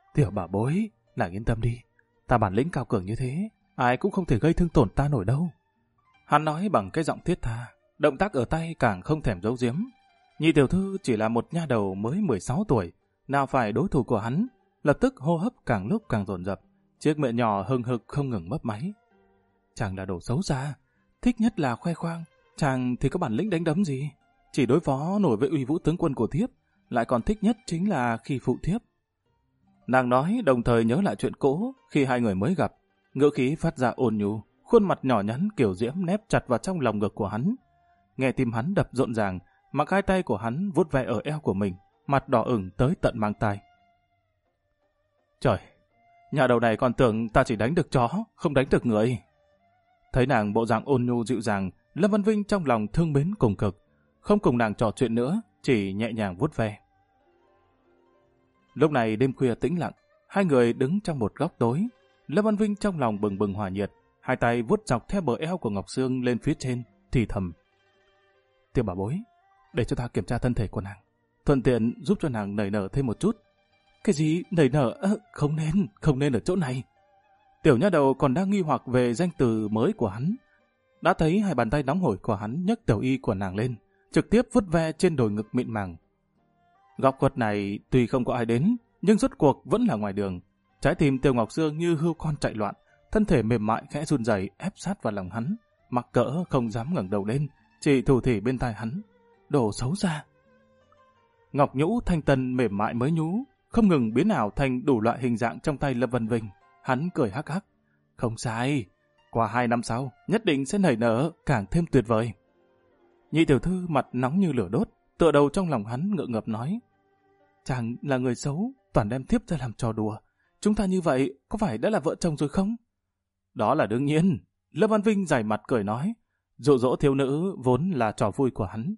Tiểu bảo bối, nàng yên tâm đi. Ta bản lĩnh cao cường như thế, ai cũng không thể gây thương tổn ta nổi đâu. Hắn nói bằng cái giọng thiết tha, động tác ở tay càng không thèm giấu giếm. Nhị tiểu thư chỉ là một nha đầu mới 16 tuổi, nào phải đối thủ của hắn, lập tức hô hấp càng lúc càng dồn dập, chiếc miệng nhỏ hừng hực không ngừng mấp máy. Chàng là đồ xấu xa, thích nhất là khoe khoang, chàng thì có bản lĩnh đánh đấm gì, chỉ đối phó nổi với uy vũ tướng quân của thiếp, lại còn thích nhất chính là khi phụ thiếp. Nàng nói đồng thời nhớ lại chuyện cũ khi hai người mới gặp, ngữ khí phát ra ôn nhu, khuôn mặt nhỏ nhắn kiểu diễm nép chặt vào trong lòng ngực của hắn. Nghe tim hắn đập rộn ràng, mặc hai tay của hắn vuốt ve ở eo của mình, mặt đỏ ửng tới tận mang tai. Trời, nhà đầu này còn tưởng ta chỉ đánh được chó, không đánh được người. Thấy nàng bộ dạng ôn nhu dịu dàng, Lâm Văn Vinh trong lòng thương mến cùng cực, không cùng nàng trò chuyện nữa, chỉ nhẹ nhàng vuốt ve. Lúc này đêm khuya tĩnh lặng, hai người đứng trong một góc tối. Lâm Văn Vinh trong lòng bừng bừng hỏa nhiệt, hai tay vuốt dọc theo bờ eo của Ngọc Sương lên phía trên, thì thầm: Tiểu bảo bối, để cho ta kiểm tra thân thể của nàng, thuận tiện giúp cho nàng nảy nở thêm một chút. Cái gì nảy nở? Không nên ở chỗ này. Tiểu nha đầu còn đang nghi hoặc về danh từ mới của hắn, đã thấy hai bàn tay nóng hổi của hắn nhấc tiểu y của nàng lên, trực tiếp vuốt ve trên đồi ngực mịn màng. Góc quật này tuy không có ai đến, nhưng rốt cuộc vẫn là ngoài đường. Trái tim Tiêu Ngọc Sương như hươu con chạy loạn, thân thể mềm mại khẽ run rẩy ép sát vào lòng hắn, mặc cỡ không dám ngẩng đầu lên, chỉ thủ thỉ bên tai hắn: Đồ xấu xa. Ngọc nhũ thanh tân mềm mại mới nhú, không ngừng biến ảo thành đủ loại hình dạng trong tay Lâm Văn Vinh. Hắn cười hắc hắc: Không sai, qua 2 năm sau nhất định sẽ nảy nở càng thêm tuyệt vời. Nhị tiểu thư mặt nóng như lửa đốt, tựa đầu trong lòng hắn ngượng ngập nói: Chàng là người xấu, toàn đem thiếp ra làm trò đùa. Chúng ta như vậy có phải đã là vợ chồng rồi không? Đó là đương nhiên. Lâm Văn Vinh dày mặt cười nói, dụ dỗ thiếu nữ vốn là trò vui của hắn.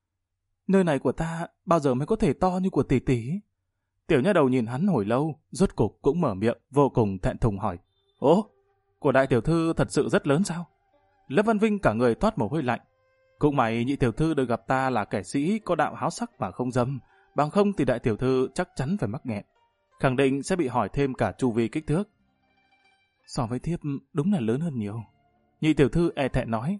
Nơi này của ta bao giờ mới có thể to như của tỷ tỷ? Tiểu nha đầu nhìn hắn hồi lâu, rốt cục cũng mở miệng vô cùng thẹn thùng hỏi: Ố, của đại tiểu thư thật sự rất lớn sao? Lâm Văn Vinh cả người toát mồ hôi lạnh. Cũng may nhị tiểu thư được gặp ta là kẻ sĩ có đạo háo sắc mà không dâm, bằng không thì đại tiểu thư chắc chắn phải mắc nghẹn, khẳng định sẽ bị hỏi thêm cả chu vi kích thước. So với thiếp đúng là lớn hơn nhiều. Nhị tiểu thư e thẹn nói.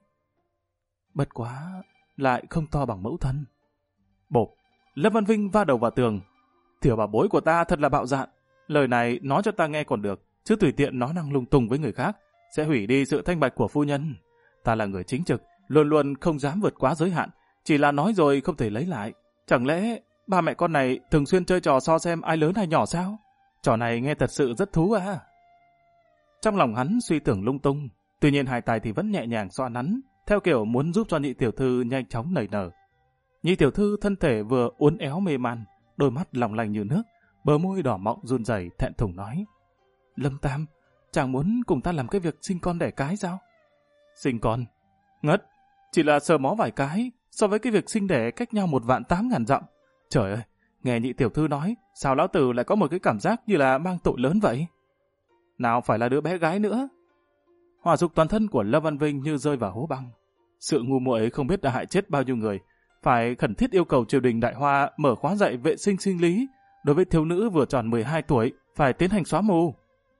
Bất quá, lại không to bằng mẫu thân. Bộp, Lâm Văn Vinh va đầu vào tường. Tiểu bảo bối của ta thật là bạo dạn. Lời này nói cho ta nghe còn được, chứ tùy tiện nói năng lung tung với người khác sẽ hủy đi sự thanh bạch của phu nhân. Ta là người chính trực, luôn luôn không dám vượt quá giới hạn, chỉ là nói rồi không thể lấy lại. Chẳng lẽ ba mẹ con này thường xuyên chơi trò so xem ai lớn hay nhỏ sao? Trò này nghe thật sự rất thú à. Trong lòng hắn suy tưởng lung tung, tuy nhiên hai tay thì vẫn nhẹ nhàng xoa nắn, theo kiểu muốn giúp cho nhị tiểu thư nhanh chóng nảy nở. Nhị tiểu thư thân thể vừa uốn éo mê man, đôi mắt long lanh như nước, bờ môi đỏ mọng run rẩy thẹn thùng nói: Lâm Tam, chàng muốn cùng ta làm cái việc sinh con đẻ cái sao? Sinh con? Ngất, chỉ là sờ mó vài cái, so với cái việc sinh đẻ cách nhau 1.800.000 dặm. Trời ơi, nghe nhị tiểu thư nói, sao lão tử lại có một cái cảm giác như là mang tội lớn vậy? Nào phải là đứa bé gái nữa. Hỏa dục toàn thân của Lâm Văn Vinh như rơi vào hố băng. Sự ngu muội không biết đã hại chết bao nhiêu người, phải khẩn thiết yêu cầu triều đình Đại Hoa mở khóa dạy vệ sinh sinh lý, đối với thiếu nữ vừa tròn 12 tuổi phải tiến hành xóa mù.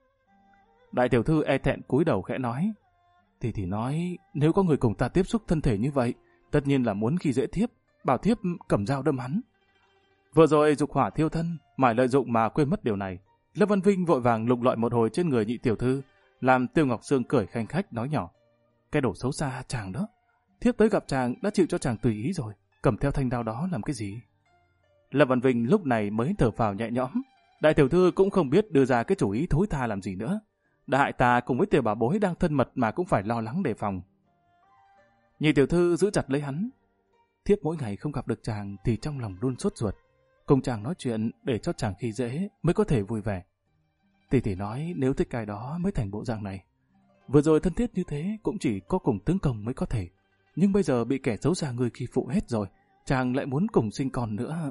Đại tiểu thư e thẹn cúi đầu khẽ nói: thì nói nếu có người cùng ta tiếp xúc thân thể như vậy, tất nhiên là muốn khi dễ thiếp, bảo thiếp cầm dao đâm hắn. Vừa rồi dục hỏa thiêu thân, mải lợi dụng mà quên mất điều này. Lâm Văn Vinh vội vàng lục lọi một hồi trên người nhị tiểu thư, làm Tiêu Ngọc Sương cười khanh khách nói nhỏ: Cái đồ xấu xa chàng đó, thiếp tới gặp chàng đã chịu cho chàng tùy ý rồi, cầm theo thanh đao đó làm cái gì? Lâm Văn Vinh lúc này mới thở phào nhẹ nhõm. Đại tiểu thư cũng không biết đưa ra cái chủ ý thối tha làm gì nữa. Đã hại ta cùng với tiểu bảo bối đang thân mật mà cũng phải lo lắng đề phòng. Nhị tiểu thư giữ chặt lấy hắn. Thiếp mỗi ngày không gặp được chàng thì trong lòng luôn sốt ruột. Cùng chàng nói chuyện để cho chàng khi dễ mới có thể vui vẻ. Tỷ nói nếu thích cái đó mới thành bộ dạng này. Vừa rồi thân thiết như thế cũng chỉ có cùng tướng công mới có thể. Nhưng bây giờ bị kẻ xấu xa người khi phụ hết rồi, chàng lại muốn cùng sinh con nữa.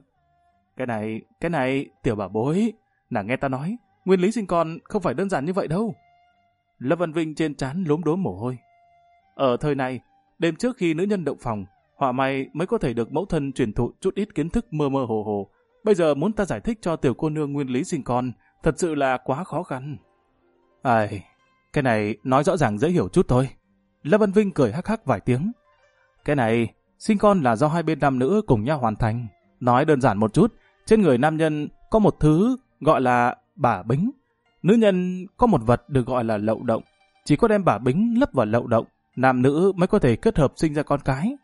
Cái này, tiểu bảo bối, nàng nghe ta nói, nguyên lý sinh con không phải đơn giản như vậy đâu. Lâm Văn Vinh trên trán lốm đốm mồ hôi. Ở thời này, đêm trước khi nữ nhân động phòng, họa may mới có thể được mẫu thân truyền thụ chút ít kiến thức mơ mơ hồ hồ. Bây giờ muốn ta giải thích cho tiểu cô nương nguyên lý sinh con, thật sự là quá khó khăn. Ai, cái này nói rõ ràng dễ hiểu chút thôi. Lâm Văn Vinh cười hắc hắc vài tiếng. Cái này, sinh con là do hai bên nam nữ cùng nhau hoàn thành. Nói đơn giản một chút, trên người nam nhân có một thứ gọi là bả bính. Nữ nhân có một vật được gọi là lậu động. Chỉ có đem bả bính lấp vào lậu động, nam nữ mới có thể kết hợp sinh ra con cái.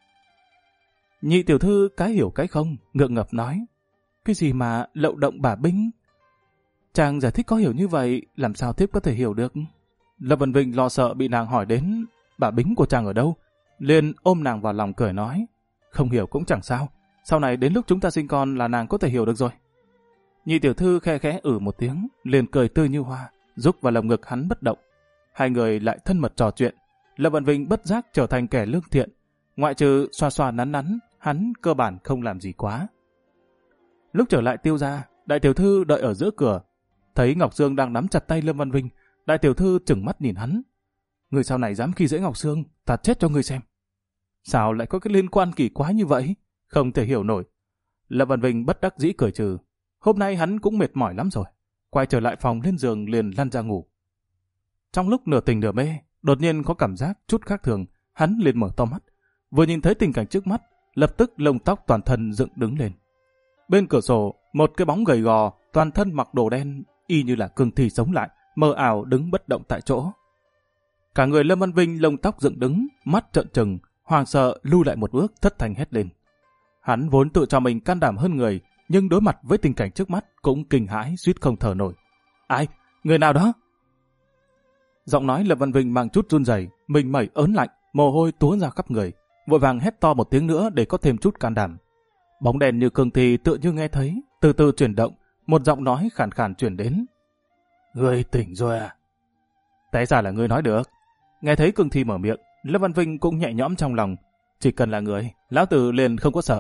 Nhị tiểu thư cái hiểu cái không, ngượng ngập nói. Cái gì mà lậu động bả bính? Chàng giải thích có hiểu như vậy, làm sao thiếp có thể hiểu được? Lâm Văn Vinh lo sợ bị nàng hỏi đến bả bính của chàng ở đâu, liền ôm nàng vào lòng cười nói. Không hiểu cũng chẳng sao, sau này đến lúc chúng ta sinh con là nàng có thể hiểu được rồi. Nhị tiểu thư khe khẽ một tiếng, liền cười tươi như hoa, rúc vào lồng ngực hắn bất động. Hai người lại thân mật trò chuyện. Lâm Văn Vinh bất giác trở thành kẻ lương thiện, ngoại trừ xoa xoa nắn nắn, hắn cơ bản không làm gì quá. Lúc trở lại Tiêu gia, đại tiểu thư đợi ở giữa cửa, thấy Ngọc Sương đang nắm chặt tay Lâm Văn Vinh, đại tiểu thư trừng mắt nhìn hắn. Người sau này dám khi dễ Ngọc Sương, ta chết cho ngươi xem. Sao lại có cái liên quan kỳ quái như vậy? Không thể hiểu nổi. Lâm Văn Vinh bất đắc dĩ cười trừ. Hôm nay hắn cũng mệt mỏi lắm rồi. Quay trở lại phòng lên giường liền lăn ra ngủ. Trong lúc nửa tỉnh nửa mê, đột nhiên có cảm giác chút khác thường, hắn liền mở to mắt. Vừa nhìn thấy tình cảnh trước mắt, lập tức lông tóc toàn thân dựng đứng lên. Bên cửa sổ, một cái bóng gầy gò, toàn thân mặc đồ đen, y như là cương thi sống lại, mờ ảo đứng bất động tại chỗ. Cả người Lâm Văn Vinh lông tóc dựng đứng, mắt trợn trừng, hoàng sợ lui lại một bước, thất thanh hét lên. Hắn vốn tự cho mình can đảm hơn người, nhưng đối mặt với tình cảnh trước mắt cũng kinh hãi suýt không thở nổi. Ai? Người nào đó? Giọng nói Lâm Văn Vinh mang chút run rẩy, mình mẩy ớn lạnh, mồ hôi túa ra khắp người, vội vàng hét to một tiếng nữa để có thêm chút can đảm. Bóng đèn như cương thi tựa như nghe thấy, từ từ chuyển động, một giọng nói khàn khàn truyền đến. Ngươi tỉnh rồi à? Té ra là ngươi nói được. Nghe thấy cương thi mở miệng, Lâm Văn Vinh cũng nhẹ nhõm trong lòng. Chỉ cần là người, lão tử liền không có sợ.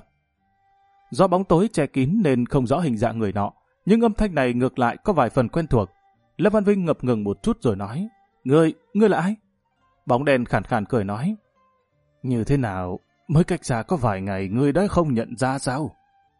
Do bóng tối che kín nên không rõ hình dạng người nọ, nhưng âm thanh này ngược lại có vài phần quen thuộc. Lâm Văn Vinh ngập ngừng một chút rồi nói. Ngươi là ai? Bóng đèn khàn khàn cười nói. Như thế nào? Mới cách xa có vài ngày ngươi đã không nhận ra sao?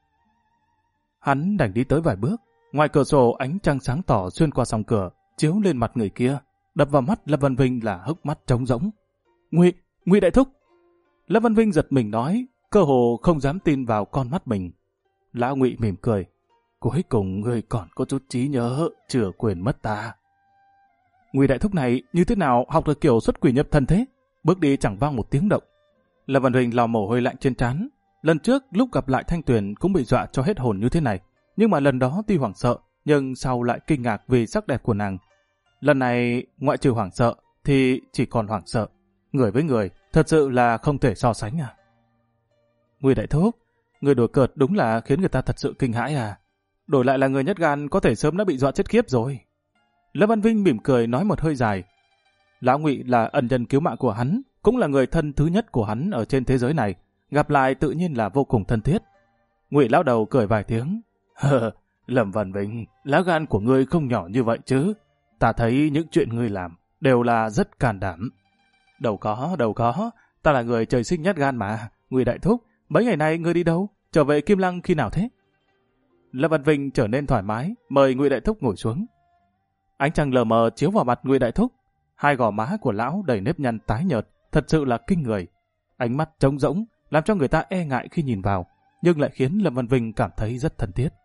Hắn đành đi tới vài bước. Ngoài cửa sổ ánh trăng sáng tỏ xuyên qua song cửa, chiếu lên mặt người kia. Đập vào mắt Lâm Văn Vinh là hốc mắt trống rỗng. Ngụy đại thúc! Lâm Văn Vinh giật mình nói, cơ hồ không dám tin vào con mắt mình. Lão Ngụy mỉm cười. Cuối cùng ngươi còn có chút trí nhớ, chưa quên mất ta. Ngụy đại thúc này như thế nào học được kiểu xuất quỷ nhập thần thế? Bước đi chẳng vang một tiếng động. Lâm Văn Vinh lau mồ hôi lạnh trên trán. Lần trước lúc gặp lại Thanh Tuyền cũng bị dọa cho hết hồn như thế này. Nhưng mà lần đó tuy hoảng sợ, nhưng sau lại kinh ngạc vì sắc đẹp của nàng. Lần này ngoại trừ hoảng sợ thì chỉ còn hoảng sợ. Người với người thật sự là không thể so sánh à. Ngụy đại thúc, người đùa cợt đúng là khiến người ta thật sự kinh hãi à. Đổi lại là người nhát gan có thể sớm đã bị dọa chết khiếp rồi. Lâm Văn Vinh mỉm cười nói một hơi dài. Lão Ngụy là ân nhân cứu mạng của hắn, cũng là người thân thứ nhất của hắn ở trên thế giới này. Gặp lại tự nhiên là vô cùng thân thiết. Ngụy lão đầu cười vài tiếng. Lâm Văn Vinh, lá gan của ngươi không nhỏ như vậy chứ. Ta thấy những chuyện ngươi làm đều là rất can đảm. Đâu có, ta là người trời sinh nhát gan mà. Ngụy đại thúc, mấy ngày nay ngươi đi đâu? Trở về Kim Lăng khi nào thế? Lâm Văn Vinh trở nên thoải mái, mời Ngụy đại thúc ngồi xuống. Ánh trăng lờ mờ chiếu vào mặt Ngụy đại thúc. Hai gò má của lão đầy nếp nhăn tái nhợt, thật sự là kinh người. Ánh mắt trống rỗng, làm cho người ta e ngại khi nhìn vào, nhưng lại khiến Lâm Văn Vinh cảm thấy rất thân thiết.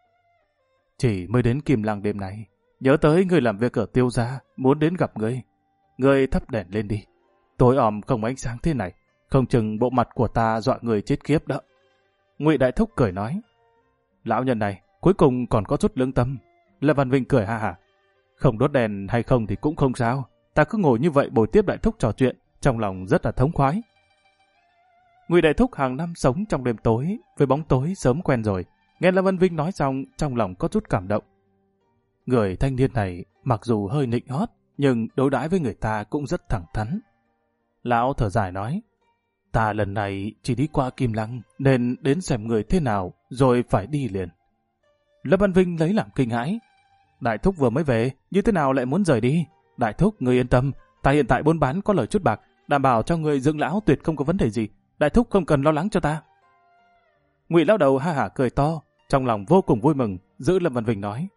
Chỉ mới đến Kim Lăng đêm nay, nhớ tới người làm việc ở Tiêu gia, muốn đến gặp ngươi. Ngươi thắp đèn lên đi. Tối òm không ánh sáng thế này, không chừng bộ mặt của ta dọa người chết khiếp đó. Ngụy đại thúc cười nói. Lão nhân này cuối cùng còn có chút lương tâm. Lâm Văn Vinh cười ha hả. Không đốt đèn hay không thì cũng không sao. Ta cứ ngồi như vậy bồi tiếp đại thúc trò chuyện, trong lòng rất là thống khoái. Ngụy đại thúc hàng năm sống trong đêm tối, với bóng tối sớm quen rồi. Nghe Lâm Văn Vinh nói xong, trong lòng có chút cảm động. Người thanh niên này mặc dù hơi nịnh hót, nhưng đối đãi với người ta cũng rất thẳng thắn. Lão thở dài nói, ta lần này chỉ đi qua Kim Lăng, nên đến xem người thế nào, rồi phải đi liền. Lâm Văn Vinh lấy làm kinh hãi. Đại thúc vừa mới về, như thế nào lại muốn rời đi? Đại thúc, người yên tâm, ta hiện tại buôn bán có lời chút bạc, đảm bảo cho người dưỡng lão tuyệt không có vấn đề gì. Đại thúc không cần lo lắng cho ta. Ngụy lão đầu ha hả cười to, trong lòng vô cùng vui mừng, giữ Lâm Văn Vinh nói,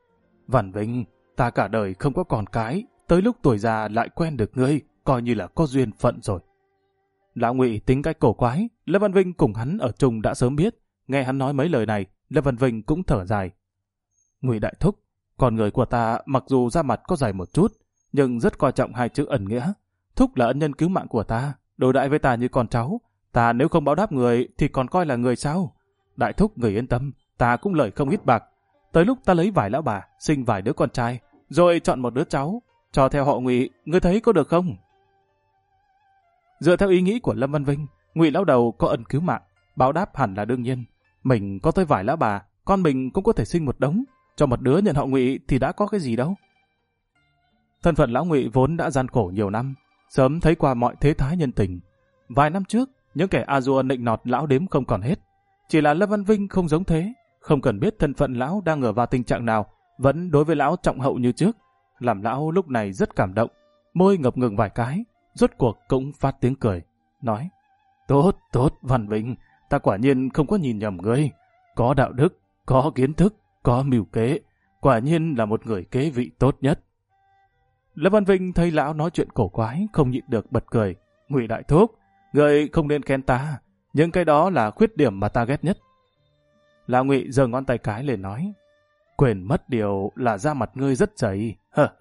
Văn Vinh, ta cả đời không có con cái, tới lúc tuổi già lại quen được ngươi, coi như là có duyên phận rồi. Lão Ngụy tính cách cổ quái, Lâm Văn Vinh cùng hắn ở chung đã sớm biết. Nghe hắn nói mấy lời này, Lâm Văn Vinh cũng thở dài. Ngụy đại thúc, con người của ta mặc dù da mặt có dài một chút, nhưng rất coi trọng hai chữ ẩn nghĩa. Thúc là ân nhân cứu mạng của ta, đối đãi với ta như con cháu. Ta nếu không báo đáp người thì còn coi là người sao? Đại thúc người yên tâm, ta cũng lời không ít bạc. Tới lúc ta lấy vài lão bà, sinh vài đứa con trai, rồi chọn một đứa cháu, cho theo họ Ngụy, ngươi thấy có được không? Dựa theo ý nghĩ của Lâm Văn Vinh, Ngụy lão đầu có ân cứu mạng, báo đáp hẳn là đương nhiên. Mình có tới vài lão bà, con mình cũng có thể sinh một đống, cho một đứa nhận họ Ngụy thì đã có cái gì đâu. Thân phận lão Ngụy vốn đã gian khổ nhiều năm, sớm thấy qua mọi thế thái nhân tình. Vài năm trước, những kẻ a dua nịnh nọt lão đếm không còn hết. Chỉ là Lâm Văn Vinh không giống thế, không cần biết thân phận lão đang ở vào tình trạng nào, vẫn đối với lão trọng hậu như trước, làm lão lúc này rất cảm động, môi ngập ngừng vài cái, rốt cuộc cũng phát tiếng cười, nói: Tốt, Văn Vinh, ta quả nhiên không có nhìn nhầm ngươi, có đạo đức, có kiến thức, có mưu kế, quả nhiên là một người kế vị tốt nhất. Lâm Văn Vinh thấy lão nói chuyện cổ quái, không nhịn được bật cười. Ngụy đại thúc, ngươi không nên khen ta, những cái đó là khuyết điểm mà ta ghét nhất. Lão Ngụy giơ ngón tay cái lên nói: Quên mất điều là da mặt ngươi rất dày.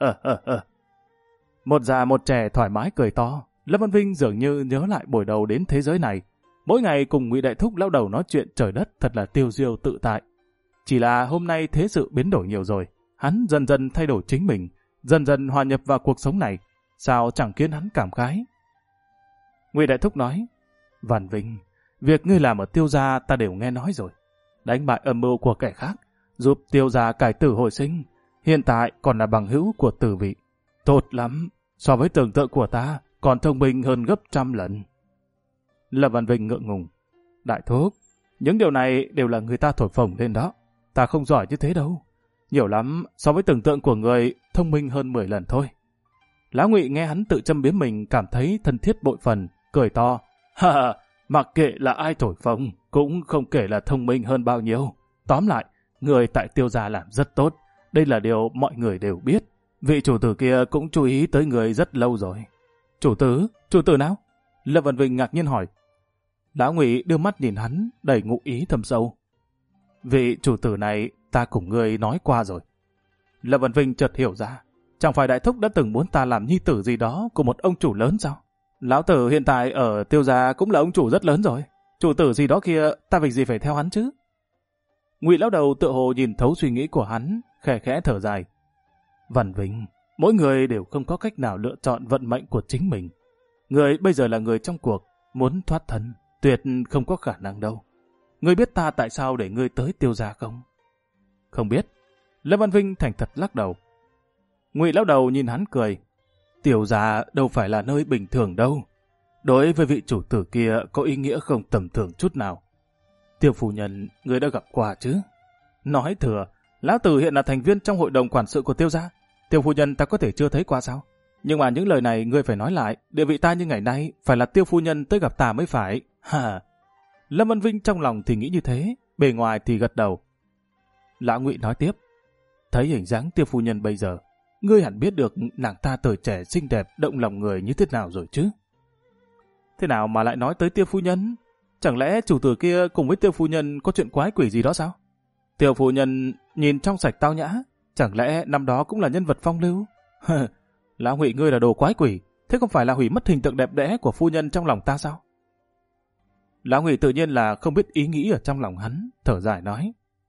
Một già một trẻ thoải mái cười to. Lâm Văn Vinh dường như nhớ lại buổi đầu đến thế giới này. Mỗi ngày cùng Ngụy đại thúc lão đầu nói chuyện trời đất thật là tiêu diêu tự tại. Chỉ là hôm nay thế sự biến đổi nhiều rồi, hắn dần dần thay đổi chính mình, dần dần hòa nhập vào cuộc sống này, sao chẳng khiến hắn cảm khái. Ngụy đại thúc nói: Văn Vinh, việc ngươi làm ở Tiêu gia ta đều nghe nói rồi. Đánh bại âm mưu của kẻ khác, giúp Tiêu gia cải tử hồi sinh, hiện tại còn là bằng hữu của Tử Vị. Tốt lắm, so với tưởng tượng của ta, còn thông minh hơn gấp 100 lần. Lâm Văn Vinh ngượng ngùng: Đại thúc, những điều này đều là người ta thổi phồng lên đó. Ta không giỏi như thế đâu. Nhiều lắm, so với tưởng tượng của người, thông minh hơn 10 lần thôi. Lão Ngụy nghe hắn tự châm biếm mình cảm thấy thân thiết bội phần, cười to: Mặc kệ là ai thổi phồng, cũng không kể là thông minh hơn bao nhiêu. Tóm lại, người tại Tiêu gia làm rất tốt. Đây là điều mọi người đều biết. Vị chủ tử kia cũng chú ý tới người rất lâu rồi. Chủ tử nào? Lâm Văn Vinh ngạc nhiên hỏi. Lão Ngụy đưa mắt nhìn hắn, đầy ngụ ý thâm sâu. Vị chủ tử này ta cùng ngươi nói qua rồi. Lâm Văn Vinh chợt hiểu ra, chẳng phải đại thúc đã từng muốn ta làm nhi tử gì đó của một ông chủ lớn sao? Lão tử hiện tại ở Tiêu gia cũng là ông chủ rất lớn rồi. Chủ tử gì đó kia, ta việc gì phải theo hắn chứ? Ngụy lão đầu tựa hồ nhìn thấu suy nghĩ của hắn, khẽ khẽ thở dài. Văn Vinh, mỗi người đều không có cách nào lựa chọn vận mệnh của chính mình. Người bây giờ là người trong cuộc, muốn thoát thân, tuyệt không có khả năng đâu. Ngươi biết ta tại sao để ngươi tới Tiêu gia không? Không biết. Lâm Văn Vinh thành thật lắc đầu. Ngụy lão đầu nhìn hắn cười. Tiêu gia đâu phải là nơi bình thường đâu. Đối với vị chủ tử kia có ý nghĩa không tầm thường chút nào. Tiêu phu nhân, ngươi đã gặp qua chứ? Nói thừa, lão tử hiện là thành viên trong hội đồng quản sự của Tiêu gia. Tiêu phu nhân ta có thể chưa thấy qua sao? Nhưng mà những lời này ngươi phải nói lại, địa vị ta như ngày nay phải là Tiêu phu nhân tới gặp ta mới phải. Lâm Văn Vinh trong lòng thì nghĩ như thế, bề ngoài thì gật đầu. Lão Ngụy nói tiếp: Thấy hình dáng Tiêu phu nhân bây giờ, ngươi hẳn biết được nàng ta tuổi trẻ xinh đẹp động lòng người như thế nào rồi chứ? Thế nào mà lại nói tới Tiêu phu nhân? Chẳng lẽ chủ tử kia cùng với Tiêu phu nhân có chuyện quái quỷ gì đó sao? Tiêu phu nhân nhìn trong sạch tao nhã, chẳng lẽ năm đó cũng là nhân vật phong lưu? Lão Ngụy ngươi là đồ quái quỷ, thế không phải là hủy mất hình tượng đẹp đẽ của phu nhân trong lòng ta sao? Lão Ngụy tự nhiên là không biết ý nghĩ ở trong lòng hắn, thở dài nói: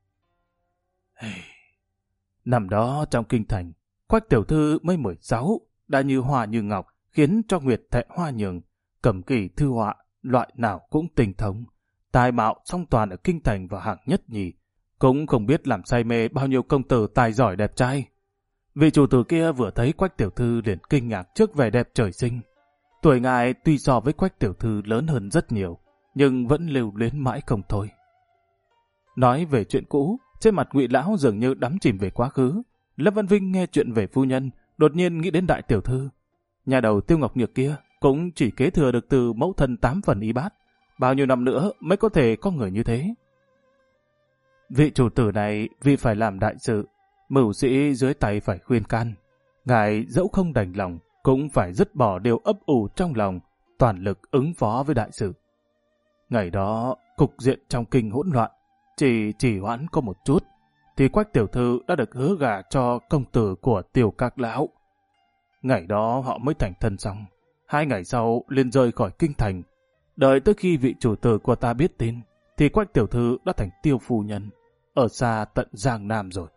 Năm đó trong kinh thành, Quách tiểu thư mới 16, đã như hoa như ngọc, khiến cho Nguyệt thẹn hoa nhường, cầm kỳ thư họa, loại nào cũng tinh thông, tài mạo song toàn ở kinh thành và hạng nhất nhì, cũng không biết làm say mê bao nhiêu công tử tài giỏi đẹp trai. Vị chủ tử kia vừa thấy Quách tiểu thư liền kinh ngạc trước vẻ đẹp trời sinh. Tuổi ngài tuy so với Quách tiểu thư lớn hơn rất nhiều, nhưng vẫn lưu luyến mãi không thôi. Nói về chuyện cũ, trên mặt Ngụy lão dường như đắm chìm về quá khứ. Lâm Văn Vinh nghe chuyện về phu nhân, đột nhiên nghĩ đến đại tiểu thư. Nhà đầu Tiêu Ngọc Nhược kia cũng chỉ kế thừa được từ mẫu thân 8 phần y bát. Bao nhiêu năm nữa mới có thể có người như thế? Vị chủ tử này vì phải làm đại sự, Mưu sĩ dưới tay phải khuyên can. Ngài dẫu không đành lòng, cũng phải dứt bỏ điều ấp ủ trong lòng, toàn lực ứng phó với đại sự. Ngày đó, cục diện trong kinh hỗn loạn, chỉ hoãn có một chút, thì Quách tiểu thư đã được hứa gả cho công tử của Tiểu Các lão. Ngày đó họ mới thành thân xong. 2 ngày sau liền rời khỏi kinh thành. Đợi tới khi vị chủ tử của ta biết tin, thì Quách tiểu thư đã thành Tiêu phu nhân, ở xa tận Giang Nam rồi.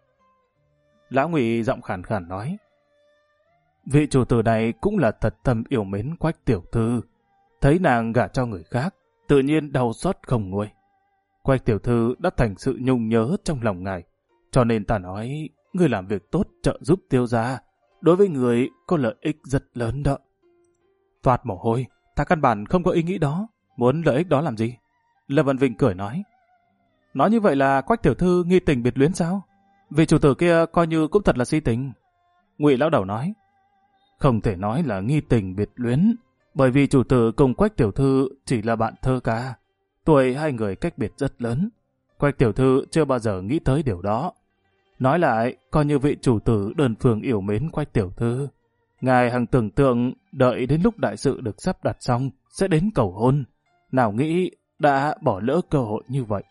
Lão Ngụy giọng khàn khàn nói, vị chủ tử này cũng là thật tâm yêu mến Quách tiểu thư. Thấy nàng gả cho người khác, tự nhiên đau xót không nguôi. Quách tiểu thư đã thành sự nhung nhớ trong lòng ngài, cho nên ta nói, người làm việc tốt trợ giúp Tiêu gia, đối với người có lợi ích rất lớn đó. Toát mồ hôi, ta căn bản không có ý nghĩ đó, muốn lợi ích đó làm gì? Lâm Văn Vinh cười nói. Nói như vậy là Quách tiểu thư nghi tình biệt luyến sao? Vị chủ tử kia coi như cũng thật là si tình. Ngụy lão đầu nói. Không thể nói là nghi tình biệt luyến, bởi vì chủ tử cùng Quách tiểu thư chỉ là bạn thơ ca. Tuổi 2 người cách biệt rất lớn. Quách tiểu thư chưa bao giờ nghĩ tới điều đó. Nói lại, coi như vị chủ tử đơn phương yêu mến Quách tiểu thư. Ngài hằng tưởng tượng đợi đến lúc đại sự được sắp đặt xong sẽ đến cầu hôn. Nào nghĩ đã bỏ lỡ cơ hội như vậy.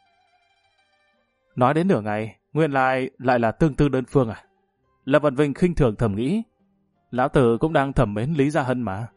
Nói đến nửa ngày, nguyên lại là tương tư đơn phương à? Lâm Văn Vinh khinh thường thầm nghĩ. Lão tử cũng đang thầm mến Lý Gia Hân mà.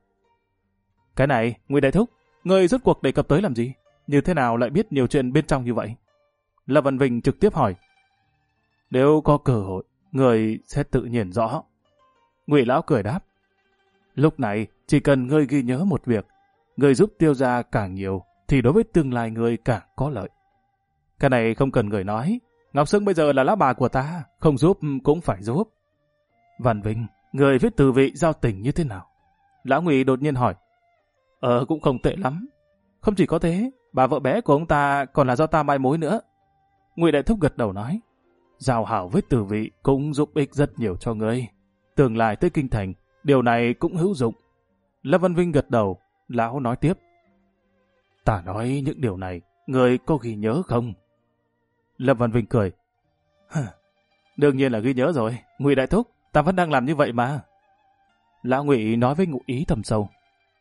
Cái này, Ngụy đại thúc, ngươi rốt cuộc đề cập tới làm gì? Như thế nào lại biết nhiều chuyện bên trong như vậy? Lâm Văn Vinh trực tiếp hỏi. Nếu có cơ hội, người sẽ tự nhiên rõ. Ngụy lão cười đáp. Lúc này, chỉ cần ngươi ghi nhớ một việc, ngươi giúp Tiêu gia càng nhiều, thì đối với tương lai ngươi càng có lợi. Cái này không cần người nói. Ngọc Sương bây giờ là lão bà của ta, không giúp cũng phải giúp. Văn Vinh, người viết từ vị giao tình như thế nào? Lão Ngụy đột nhiên hỏi. Cũng không tệ lắm. Không chỉ có thế, bà vợ bé của ông ta còn là do ta mai mối nữa. Ngụy đại thúc gật đầu nói. Giao hảo với từ vị cũng giúp ích rất nhiều cho ngươi. Tương lai tới kinh thành, điều này cũng hữu dụng. Lâm Văn Vinh gật đầu, lão nói tiếp. Ta nói những điều này, người có ghi nhớ không? Lâm Văn Vinh cười. Đương nhiên là ghi nhớ rồi, Ngụy đại thúc, ta vẫn đang làm như vậy mà. Lão Ngụy nói với ngụ ý thầm sâu.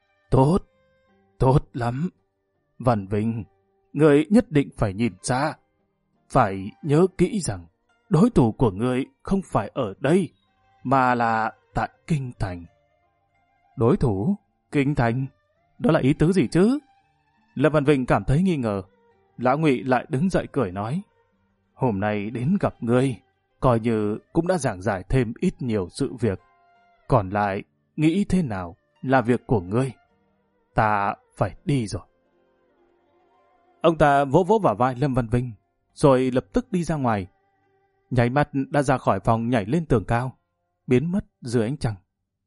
Tốt lắm. Văn Vinh, người nhất định phải nhìn xa. Phải nhớ kỹ rằng, đối thủ của người không phải ở đây, mà là tại Kinh Thành. Đối thủ? Kinh Thành? Đó là ý tứ gì chứ? Lâm Văn Vinh cảm thấy nghi ngờ. Lão Ngụy lại đứng dậy cười nói. Hôm nay đến gặp ngươi, coi như cũng đã giảng giải thêm ít nhiều sự việc. Còn lại, nghĩ thế nào là việc của ngươi. Ta phải đi rồi. Ông ta vỗ vỗ vào vai Lâm Văn Vinh, rồi lập tức đi ra ngoài. Nháy mắt đã ra khỏi phòng nhảy lên tường cao, biến mất dưới ánh trăng.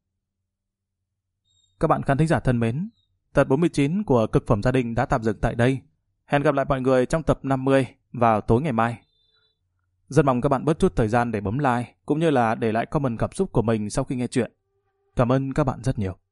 Các bạn khán thính giả thân mến, tập 49 của Cực Phẩm Gia Đình đã tạm dừng tại đây. Hẹn gặp lại mọi người trong tập 50 vào tối ngày mai. Rất mong các bạn bớt chút thời gian để bấm like, cũng như là để lại comment cảm xúc của mình sau khi nghe chuyện. Cảm ơn các bạn rất nhiều.